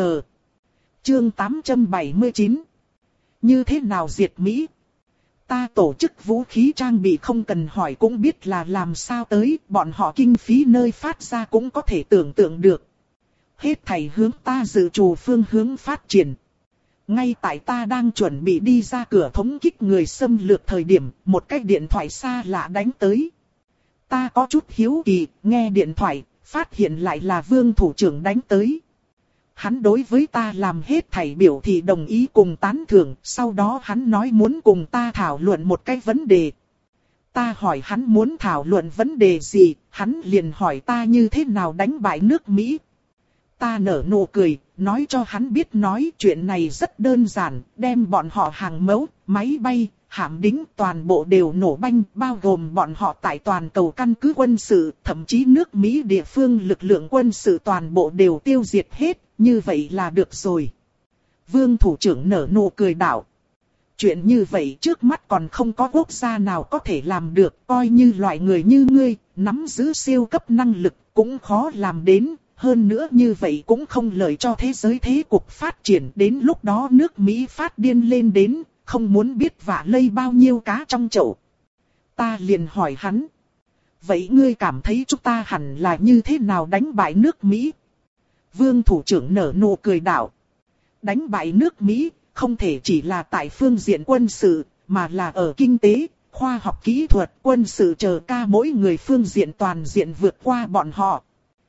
Chương tám trăm bảy mươi chín. Như thế nào diệt Mỹ? Ta tổ chức vũ khí trang bị không cần hỏi cũng biết là làm sao tới, bọn họ kinh phí nơi phát ra cũng có thể tưởng tượng được. Hết thảy hướng ta dự trù phương hướng phát triển. Ngay tại ta đang chuẩn bị đi ra cửa thống kích người xâm lược thời điểm, một cái điện thoại xa lạ đánh tới. Ta có chút hiếu kỳ, nghe điện thoại, phát hiện lại là Vương thủ trưởng đánh tới. Hắn đối với ta làm hết thảy biểu thị đồng ý cùng tán thưởng, sau đó hắn nói muốn cùng ta thảo luận một cái vấn đề. Ta hỏi hắn muốn thảo luận vấn đề gì, hắn liền hỏi ta như thế nào đánh bại nước Mỹ. Ta nở nụ cười, nói cho hắn biết nói chuyện này rất đơn giản, đem bọn họ hàng mẫu, máy bay, hạm đính toàn bộ đều nổ banh, bao gồm bọn họ tại toàn cầu căn cứ quân sự, thậm chí nước Mỹ địa phương lực lượng quân sự toàn bộ đều tiêu diệt hết, như vậy là được rồi. Vương thủ trưởng nở nụ cười đạo. Chuyện như vậy trước mắt còn không có quốc gia nào có thể làm được, coi như loại người như ngươi, nắm giữ siêu cấp năng lực, cũng khó làm đến. Hơn nữa như vậy cũng không lợi cho thế giới thế cục phát triển, đến lúc đó nước Mỹ phát điên lên đến, không muốn biết vạ lây bao nhiêu cá trong chậu. Ta liền hỏi hắn. Vậy ngươi cảm thấy chúng ta hẳn là như thế nào đánh bại nước Mỹ? Vương thủ trưởng nở nụ cười đạo. Đánh bại nước Mỹ không thể chỉ là tại phương diện quân sự, mà là ở kinh tế, khoa học kỹ thuật, quân sự chờ ca mỗi người phương diện toàn diện vượt qua bọn họ.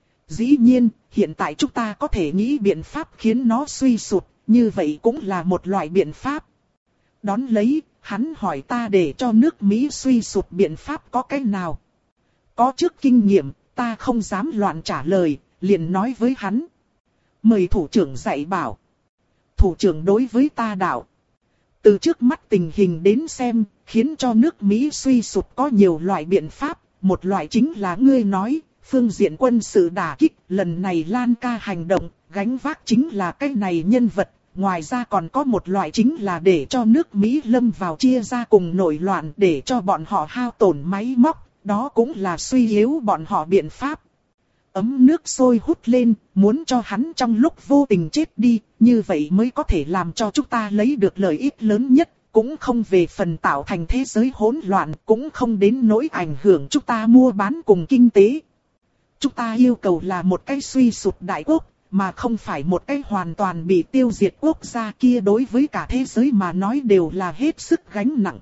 Dĩ nhiên, hiện tại chúng ta có thể nghĩ biện pháp khiến nó suy sụp, như vậy cũng là một loại biện pháp. Đón lấy, hắn hỏi ta để cho nước Mỹ suy sụp biện pháp có cách nào. Có trước kinh nghiệm, ta không dám loạn trả lời, liền nói với hắn. Mời thủ trưởng dạy bảo. Thủ trưởng đối với ta đạo. Từ trước mắt tình hình đến xem, khiến cho nước Mỹ suy sụp có nhiều loại biện pháp, một loại chính là ngươi nói. Phương diện quân sự đả kích, lần này Lanka hành động, gánh vác chính là cái này nhân vật. Ngoài ra còn có một loại chính là để cho nước Mỹ lâm vào chia ra cùng nổi loạn, để cho bọn họ hao tổn máy móc, đó cũng là suy yếu bọn họ biện pháp. Ấm nước sôi hút lên, muốn cho hắn trong lúc vô tình chết đi, như vậy mới có thể làm cho chúng ta lấy được lợi ích lớn nhất. Cũng không về phần tạo thành thế giới hỗn loạn, cũng không đến nỗi ảnh hưởng chúng ta mua bán cùng kinh tế. Chúng ta yêu cầu là một cái suy sụp đại quốc, mà không phải một cái hoàn toàn bị tiêu diệt quốc gia kia, đối với cả thế giới mà nói đều là hết sức gánh nặng.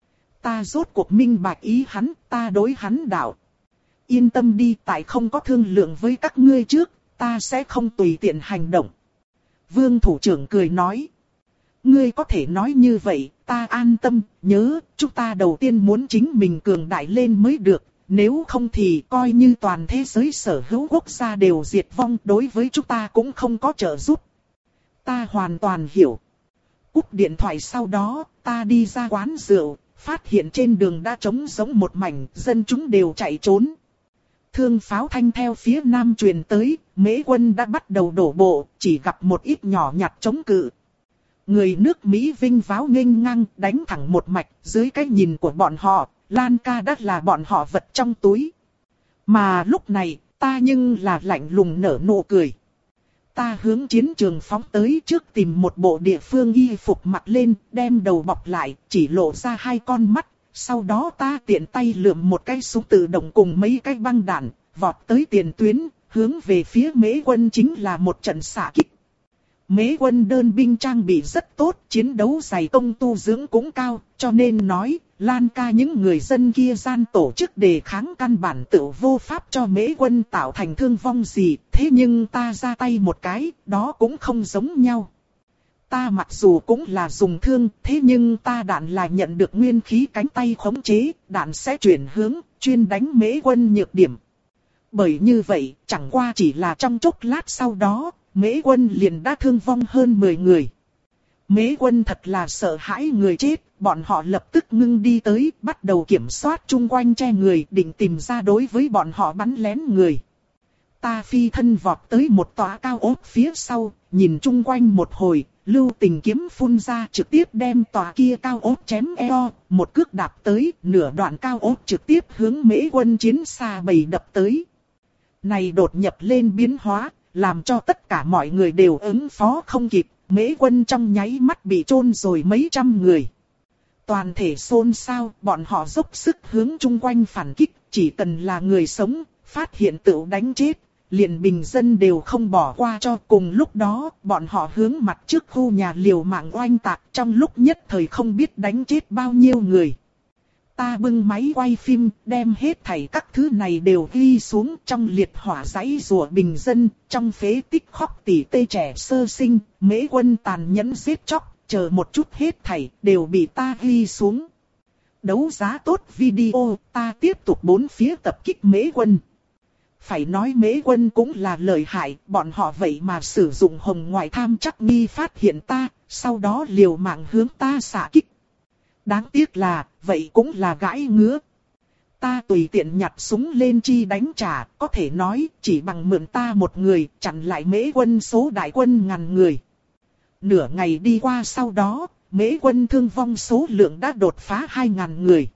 Ta rốt cuộc minh bạch ý hắn, ta đối hắn đạo. Yên tâm đi, tại không có thương lượng với các ngươi trước, ta sẽ không tùy tiện hành động. Vương thủ trưởng cười nói. Ngươi có thể nói như vậy, ta an tâm, nhớ, chúng ta đầu tiên muốn chính mình cường đại lên mới được. Nếu không thì coi như toàn thế giới sở hữu quốc gia đều diệt vong, đối với chúng ta cũng không có trợ giúp. Ta hoàn toàn hiểu. Cúp điện thoại sau đó, ta đi ra quán rượu, phát hiện trên đường đã trống rỗng một mảnh, dân chúng đều chạy trốn. Thương pháo thanh theo phía nam truyền tới, Mễ quân đã bắt đầu đổ bộ, chỉ gặp một ít nhỏ nhặt chống cự. Người nước Mỹ vinh váo nghênh ngang, đánh thẳng một mạch, dưới cái nhìn của bọn họ. Lanka đã là bọn họ vật trong túi. Mà lúc này, ta nhưng là lạnh lùng nở nụ cười. Ta hướng chiến trường phóng tới, trước tìm một bộ địa phương y phục mặc lên, đem đầu bọc lại, chỉ lộ ra hai con mắt. Sau đó ta tiện tay lượm một cái súng tự động cùng mấy cái băng đạn, vọt tới tiền tuyến, hướng về phía Mễ Quân chính là một trận xạ kích. Mễ Quân đơn binh trang bị rất tốt, chiến đấu dày công tu dưỡng cũng cao, cho nên nói, Lan Ca những người dân kia gian tổ chức đề kháng căn bản tự vô pháp cho Mễ Quân tạo thành thương vong gì, thế nhưng ta ra tay một cái, đó cũng không giống nhau. Ta mặc dù cũng là dùng thương, thế nhưng ta đạn là nhận được nguyên khí cánh tay khống chế, đạn sẽ chuyển hướng, chuyên đánh Mễ Quân nhược điểm. Bởi như vậy, chẳng qua chỉ là trong chốc lát sau đó, Mễ Quân liền đã thương vong hơn mười người. Mễ Quân thật là sợ hãi người chết, bọn họ lập tức ngưng đi tới, bắt đầu kiểm soát chung quanh che người, định tìm ra đối với bọn họ bắn lén người. Ta phi thân vọt tới một tòa cao ốt phía sau, nhìn chung quanh một hồi, lưu tình kiếm phun ra trực tiếp đem tòa kia cao ốt chém eo, một cước đạp tới, nửa đoạn cao ốt trực tiếp hướng Mễ Quân chiến xa bầy đập tới. Này đột nhập lên biến hóa, làm cho tất cả mọi người đều ứng phó không kịp, Mễ Quân trong nháy mắt bị chôn rồi mấy trăm người. Toàn thể xôn xao, bọn họ dốc sức hướng chung quanh phản kích, chỉ cần là người sống, phát hiện tựu đánh chết, liền bình dân đều không bỏ qua cho. Cùng lúc đó, bọn họ hướng mặt trước khu nhà liều mạng oanh tạc, trong lúc nhất thời không biết đánh chết bao nhiêu người. Ta bưng máy quay phim, đem hết thảy các thứ này đều ghi xuống, trong liệt hỏa giấy rùa bình dân, trong phế tích khóc tỉ tê trẻ sơ sinh, Mễ Quân tàn nhẫn giết chóc, chờ một chút hết thảy đều bị ta ghi xuống. Đấu giá tốt video, ta tiếp tục bốn phía tập kích Mễ Quân. Phải nói Mễ Quân cũng là lợi hại, bọn họ vậy mà sử dụng hồng ngoại tham chắc nghi phát hiện ta, sau đó liều mạng hướng ta xạ kích. Đáng tiếc là, vậy cũng là gãi ngứa. Ta tùy tiện nhặt súng lên chi đánh trả, có thể nói, chỉ bằng mượn ta một người, chặn lại Mễ Quân số đại quân ngàn người. Nửa ngày đi qua sau đó, Mễ Quân thương vong số lượng đã đột phá hai ngàn người.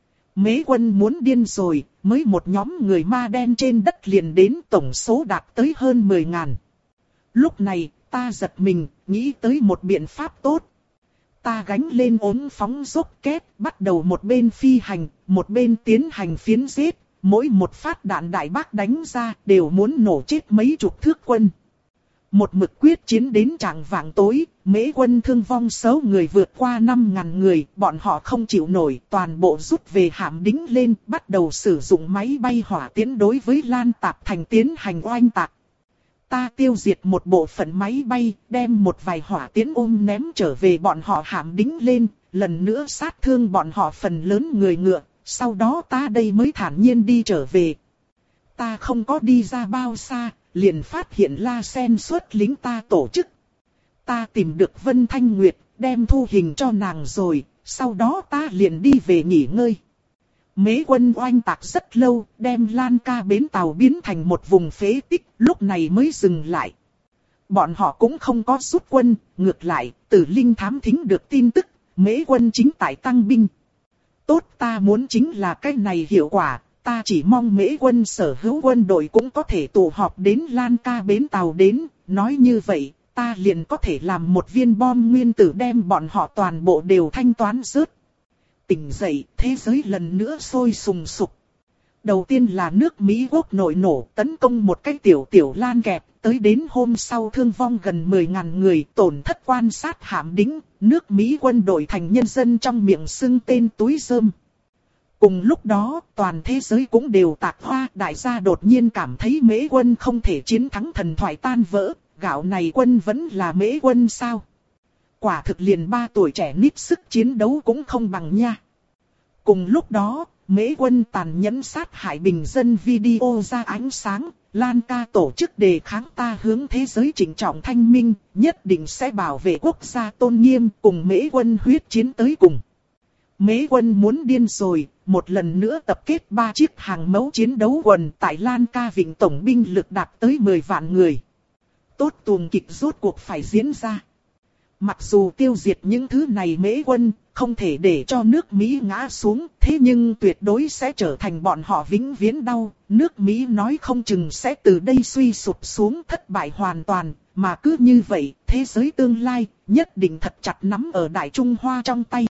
Mễ Quân muốn điên rồi, mới một nhóm người ma đen trên đất liền đến tổng số đạt tới hơn mười ngàn. Lúc này, ta giật mình, nghĩ tới một biện pháp tốt. Ta gánh lên ốm phóng dốc két, bắt đầu một bên phi hành, một bên tiến hành phiến giết, mỗi một phát đạn đại bác đánh ra đều muốn nổ chết mấy chục thước quân. Một mực quyết chiến đến chạng vạng tối, Mễ Quân thương vong số người vượt qua năm ngàn người, bọn họ không chịu nổi, toàn bộ rút về Hàm Đính lên, bắt đầu sử dụng máy bay hỏa tiễn đối với Lan Tạp Thành tiến hành oanh tạc. Ta tiêu diệt một bộ phận máy bay, đem một vài hỏa tiễn ôm ném trở về bọn họ Hàm Đính lên, lần nữa sát thương bọn họ phần lớn người ngựa, sau đó ta đây mới thản nhiên đi trở về. Ta không có đi ra bao xa, liền phát hiện La Sen xuất lính ta tổ chức. Ta tìm được Vân Thanh Nguyệt, đem thu hình cho nàng rồi, sau đó ta liền đi về nghỉ ngơi. Mễ Quân oanh tạc rất lâu, đem Lan Ca bến tàu biến thành một vùng phế tích, lúc này mới dừng lại. Bọn họ cũng không có rút quân, ngược lại, Tử Linh thám thính được tin tức, Mễ Quân chính tại tăng binh. Tốt, ta muốn chính là cái này hiệu quả, ta chỉ mong Mễ Quân sở hữu quân đội cũng có thể tụ họp đến Lan Ca bến tàu đến, nói như vậy, ta liền có thể làm một viên bom nguyên tử đem bọn họ toàn bộ đều thanh toán rớt. Tỉnh dậy, thế giới lần nữa sôi sùng sục. Đầu tiên là nước Mỹ quốc nội nổ tấn công một cái tiểu tiểu Lan kẹp, tới đến hôm sau thương vong gần mười ngàn người, tổn thất quan sát Hàm Đính, nước Mỹ quân đội thành nhân dân trong miệng xưng tên túi rơm. Cùng lúc đó, toàn thế giới cũng đều tạc hoa, đại gia đột nhiên cảm thấy Mễ Quân không thể chiến thắng, thần thoại tan vỡ, gạo này quân vẫn là Mễ Quân sao? Quả thực liền ba tuổi trẻ nít sức chiến đấu cũng không bằng nha. Cùng lúc đó, Mễ Quân tàn nhẫn sát hại bình dân video ra ánh sáng, Lan Ca tổ chức đề kháng ta hướng thế giới chỉnh trọng thanh minh, nhất định sẽ bảo vệ quốc gia tôn nghiêm, cùng Mễ Quân huyết chiến tới cùng. Mễ Quân muốn điên rồi, một lần nữa tập kết ba chiếc hàng mẫu chiến đấu quần tại Lan Ca Vịnh, tổng binh lực đạt tới mười vạn người. Tốt, tuồng kịch rốt cuộc phải diễn ra. Mặc dù tiêu diệt những thứ này Mễ Quân, không thể để cho nước Mỹ ngã xuống, thế nhưng tuyệt đối sẽ trở thành bọn họ vĩnh viễn đau. Nước Mỹ nói không chừng sẽ từ đây suy sụp xuống, thất bại hoàn toàn, mà cứ như vậy, thế giới tương lai, nhất định thật chặt nắm ở Đại Trung Hoa trong tay.